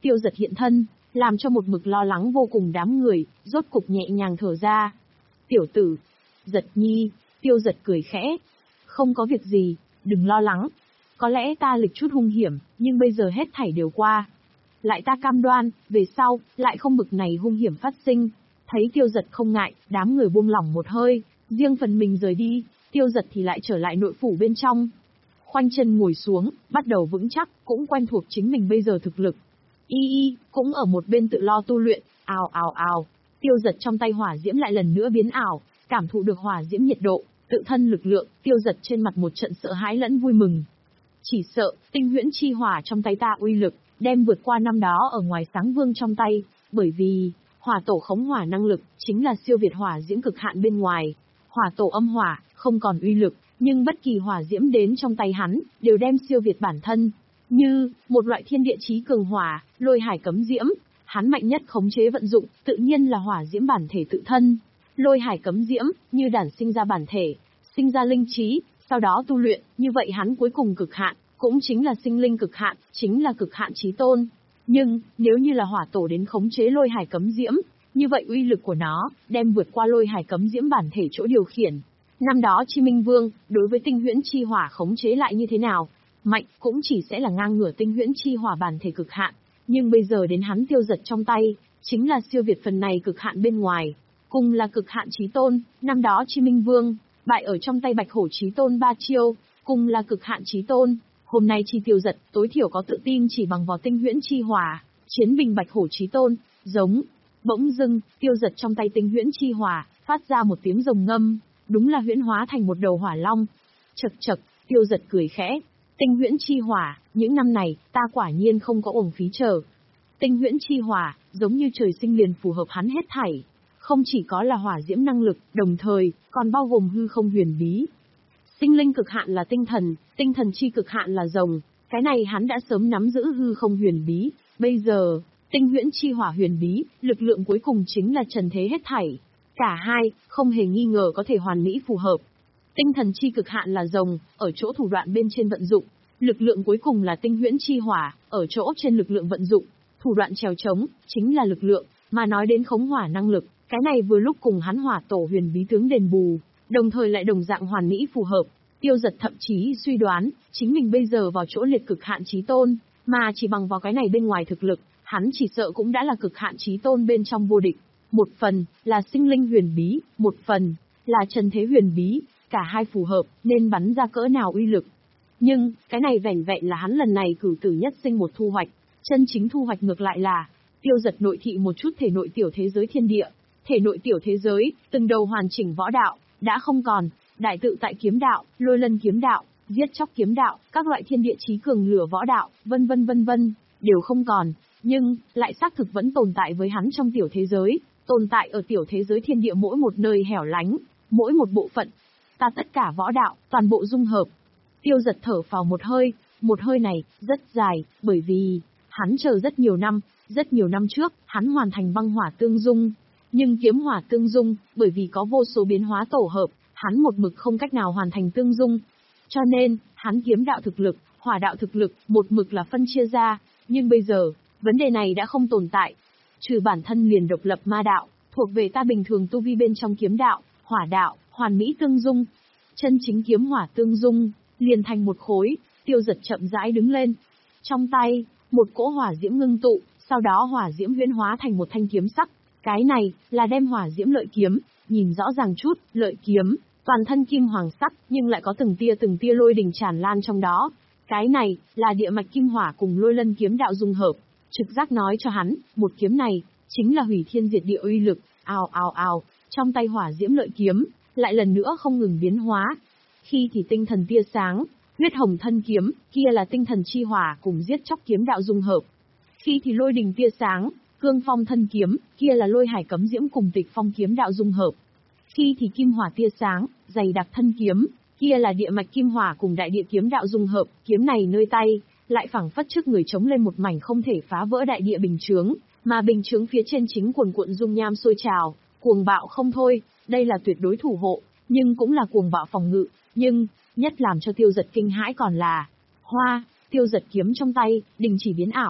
Tiêu Giật hiện thân, làm cho một mực lo lắng vô cùng đám người, rốt cục nhẹ nhàng thở ra. Tiểu tử, Giật nhi, Tiêu Giật cười khẽ. Không có việc gì, đừng lo lắng. Có lẽ ta lịch chút hung hiểm, nhưng bây giờ hết thảy đều qua. Lại ta cam đoan, về sau, lại không bực này hung hiểm phát sinh. Thấy Tiêu Giật không ngại, đám người buông lỏng một hơi, riêng phần mình rời đi, Tiêu Giật thì lại trở lại nội phủ bên trong. Khoanh chân ngồi xuống, bắt đầu vững chắc, cũng quen thuộc chính mình bây giờ thực lực. Y Y, cũng ở một bên tự lo tu luyện, ào ào ào, Tiêu Giật trong tay hỏa diễm lại lần nữa biến ảo, cảm thụ được hỏa diễm nhiệt độ, tự thân lực lượng, Tiêu Giật trên mặt một trận sợ hãi lẫn vui mừng. Chỉ sợ, tinh huyễn chi hỏa trong tay ta uy lực, đem vượt qua năm đó ở ngoài Sáng Vương trong tay, bởi vì, hỏa tổ khống hỏa năng lực, chính là siêu việt hỏa diễm cực hạn bên ngoài. Hỏa tổ âm hỏa, không còn uy lực, nhưng bất kỳ hỏa diễm đến trong tay hắn, đều đem siêu việt bản thân. Như, một loại thiên địa chí cường hỏa, lôi hải cấm diễm, hắn mạnh nhất khống chế vận dụng, tự nhiên là hỏa diễm bản thể tự thân. Lôi hải cấm diễm, như đản sinh ra bản thể, sinh ra linh trí, sau đó tu luyện, như vậy hắn cuối cùng cực hạn, cũng chính là sinh linh cực hạn, chính là cực hạn chí tôn. Nhưng, nếu như là hỏa tổ đến khống chế lôi hải cấm diễm, như vậy uy lực của nó, đem vượt qua lôi hải cấm diễm bản thể chỗ điều khiển. Năm đó Chi Minh Vương, đối với tinh huyễn chi hỏa khống chế lại như thế nào? Mạnh, cũng chỉ sẽ là ngang ngửa tinh huyễn chi hỏa bản thể cực hạn. Nhưng bây giờ đến hắn Tiêu Giật trong tay, chính là siêu việt phần này cực hạn bên ngoài. Cùng là cực hạn chí tôn, năm đó Chi Minh Vương, bại ở trong tay Bạch Hổ chí tôn ba chiêu, cùng là cực hạn chí tôn. Hôm nay Chi Tiêu Giật, tối thiểu có tự tin chỉ bằng vào tinh huyễn chi hỏa, chiến bình Bạch Hổ chí tôn, giống. Bỗng dưng, Tiêu Giật trong tay tinh huyễn chi hỏa, phát ra một tiếng rồng ngâm, đúng là huyễn hóa thành một đầu hỏa long. Chậc chậc, Tiêu Giật cười khẽ, tinh huyễn chi hỏa, những năm này, ta quả nhiên không có uổng phí chờ. Tinh huyễn chi hỏa, giống như trời sinh liền phù hợp hắn hết thảy. Không chỉ có là hỏa diễm năng lực, đồng thời, còn bao gồm hư không huyền bí. Sinh linh cực hạn là tinh thần, tinh thần chi cực hạn là rồng, cái này hắn đã sớm nắm giữ hư không huyền bí, bây giờ, tinh huyễn chi hỏa huyền bí, lực lượng cuối cùng chính là trần thế hết thảy. Cả hai, không hề nghi ngờ có thể hoàn mỹ phù hợp. Tinh thần chi cực hạn là rồng, ở chỗ thủ đoạn bên trên vận dụng, lực lượng cuối cùng là tinh huyễn chi hỏa, ở chỗ trên lực lượng vận dụng, thủ đoạn trèo trống, chính là lực lượng, mà nói đến khống hỏa năng lực, cái này vừa lúc cùng hắn hỏa tổ huyền bí tướng đền bù, đồng thời lại đồng dạng hoàn mỹ phù hợp. Tiêu Giật thậm chí suy đoán, chính mình bây giờ vào chỗ liệt cực hạn chí tôn, mà chỉ bằng vào cái này bên ngoài thực lực, hắn chỉ sợ cũng đã là cực hạn chí tôn bên trong vô địch. Một phần, là sinh linh huyền bí, một phần, là trần thế huyền bí, cả hai phù hợp, nên bắn ra cỡ nào uy lực. Nhưng, cái này vẻn vẹn là hắn lần này cử tử nhất sinh một thu hoạch, chân chính thu hoạch ngược lại là, Tiêu Giật nội thị một chút thể nội tiểu thế giới thiên địa, thể nội tiểu thế giới, từng đầu hoàn chỉnh võ đạo, đã không còn, đại tự tại kiếm đạo, lôi lân kiếm đạo, giết chóc kiếm đạo, các loại thiên địa chí cường lửa võ đạo, vân vân vân vân, đều không còn, nhưng, lại xác thực vẫn tồn tại với hắn trong tiểu thế giới, tồn tại ở tiểu thế giới thiên địa mỗi một nơi hẻo lánh, mỗi một bộ phận. Ta tất cả võ đạo, toàn bộ dung hợp. Tiêu Giật thở phào một hơi, một hơi này, rất dài, bởi vì, hắn chờ rất nhiều năm, rất nhiều năm trước, hắn hoàn thành băng hỏa tương dung. Nhưng kiếm hỏa tương dung, bởi vì có vô số biến hóa tổ hợp, hắn một mực không cách nào hoàn thành tương dung. Cho nên, hắn kiếm đạo thực lực, hỏa đạo thực lực, một mực là phân chia ra, nhưng bây giờ, vấn đề này đã không tồn tại. Trừ bản thân liền độc lập ma đạo, thuộc về ta bình thường tu vi bên trong kiếm đạo, hỏa đạo, hoàn mỹ tương dung. Chân chính kiếm hỏa tương dung, liền thành một khối, Tiêu Giật chậm rãi đứng lên. Trong tay, một cỗ hỏa diễm ngưng tụ, sau đó hỏa diễm huyễn hóa thành một thanh kiếm sắc. Cái này, là đem hỏa diễm lợi kiếm, nhìn rõ ràng chút, lợi kiếm, toàn thân kim hoàng sắc, nhưng lại có từng tia từng tia lôi đình tràn lan trong đó. Cái này, là địa mạch kim hỏa cùng lôi lân kiếm đạo dung hợp. Trực giác nói cho hắn, một kiếm này, chính là hủy thiên diệt địa uy lực, ào ào ào, trong tay hỏa diễm lợi kiếm, lại lần nữa không ngừng biến hóa. Khi thì tinh thần tia sáng, huyết hồng thân kiếm, kia là tinh thần chi hỏa cùng giết chóc kiếm đạo dung hợp. Khi thì lôi đình tia sáng, cương phong thân kiếm, kia là lôi hải cấm diễm cùng tịch phong kiếm đạo dung hợp. Khi thì kim hỏa tia sáng, dày đặc thân kiếm, kia là địa mạch kim hỏa cùng đại địa kiếm đạo dung hợp, kiếm này nơi tay, lại phảng phất trước người chống lên một mảnh không thể phá vỡ đại địa bình chướng, mà bình chướng phía trên chính cuồn cuộn dung nham sôi trào, cuồng bạo không thôi, đây là tuyệt đối thủ hộ, nhưng cũng là cuồng bạo phòng ngự, nhưng, nhất làm cho Tiêu Giật kinh hãi còn là, hoa, Tiêu Giật kiếm trong tay, đình chỉ biến ảo.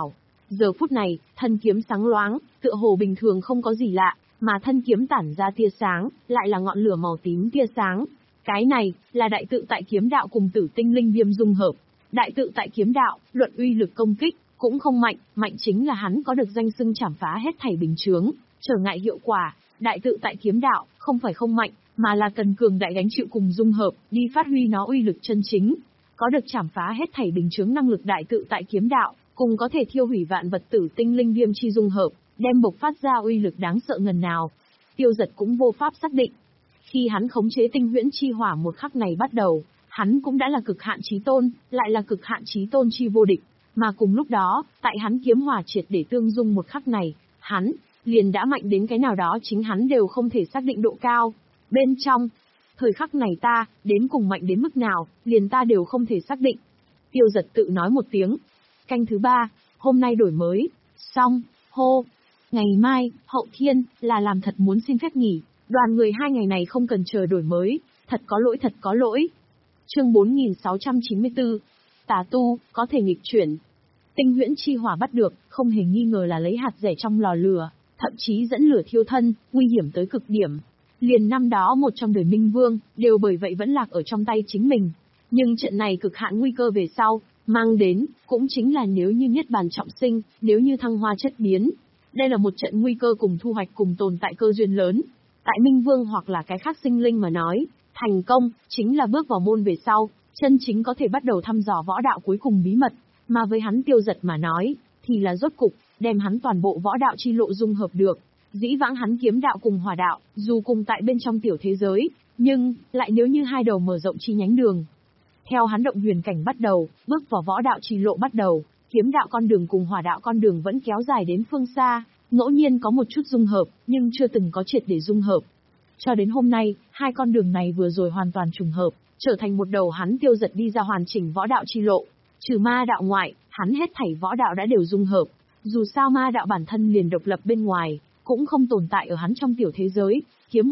Giờ phút này, thân kiếm sáng loáng, tựa hồ bình thường không có gì lạ, mà thân kiếm tản ra tia sáng, lại là ngọn lửa màu tím tia sáng. Cái này, là đại tự tại kiếm đạo cùng tử tinh linh viêm dung hợp. Đại tự tại kiếm đạo, luận uy lực công kích, cũng không mạnh, mạnh chính là hắn có được danh xưng chảm phá hết thảy bình chướng, trở ngại hiệu quả. Đại tự tại kiếm đạo, không phải không mạnh, mà là cần cường đại gánh chịu cùng dung hợp, đi phát huy nó uy lực chân chính. Có được chảm phá hết thảy bình chướng năng lực đại tự tại kiếm đạo, cùng có thể thiêu hủy vạn vật tử tinh linh viêm chi dung hợp, đem bộc phát ra uy lực đáng sợ ngần nào. Tiêu Giật cũng vô pháp xác định. Khi hắn khống chế tinh huyễn chi hỏa một khắc này bắt đầu, hắn cũng đã là cực hạn chí tôn, lại là cực hạn chí tôn chi vô địch. Mà cùng lúc đó, tại hắn kiếm hỏa triệt để tương dung một khắc này, hắn liền đã mạnh đến cái nào đó chính hắn đều không thể xác định độ cao. Bên trong thời khắc này ta, đến cùng mạnh đến mức nào, liền ta đều không thể xác định. Tiêu Giật tự nói một tiếng. Canh thứ ba, hôm nay đổi mới. Xong, hô. Ngày mai, hậu thiên, là làm thật muốn xin phép nghỉ. Đoàn người hai ngày này không cần chờ đổi mới. Thật có lỗi thật có lỗi. Chương bốn nghìn sáu trăm chín mươi tư. Tà tu, có thể nghịch chuyển. Tinh huyễn chi hỏa bắt được, không hề nghi ngờ là lấy hạt rẻ trong lò lửa, thậm chí dẫn lửa thiêu thân, nguy hiểm tới cực điểm. Liền năm đó một trong đời Minh Vương, đều bởi vậy vẫn lạc ở trong tay chính mình. Nhưng trận này cực hạn nguy cơ về sau, mang đến, cũng chính là nếu như niết bàn trọng sinh, nếu như thăng hoa chất biến. Đây là một trận nguy cơ cùng thu hoạch cùng tồn tại cơ duyên lớn. Tại Minh Vương hoặc là cái khác sinh linh mà nói, thành công, chính là bước vào môn về sau, chân chính có thể bắt đầu thăm dò võ đạo cuối cùng bí mật. Mà với hắn Tiêu Giật mà nói, thì là rốt cục, đem hắn toàn bộ võ đạo chi lộ dung hợp được. Dĩ vãng hắn kiếm đạo cùng hỏa đạo, dù cùng tại bên trong tiểu thế giới, nhưng, lại nếu như hai đầu mở rộng chi nhánh đường. Theo hắn động huyền cảnh bắt đầu, bước vào võ đạo chi lộ bắt đầu, kiếm đạo con đường cùng hỏa đạo con đường vẫn kéo dài đến phương xa, ngẫu nhiên có một chút dung hợp, nhưng chưa từng có triệt để dung hợp. Cho đến hôm nay, hai con đường này vừa rồi hoàn toàn trùng hợp, trở thành một đầu hắn Tiêu Giật đi ra hoàn chỉnh võ đạo chi lộ. Trừ ma đạo ngoại, hắn hết thảy võ đạo đã đều dung hợp. Dù sao ma đạo bản thân liền độc lập bên ngoài, cũng không tồn tại ở hắn trong tiểu thế giới, kiếm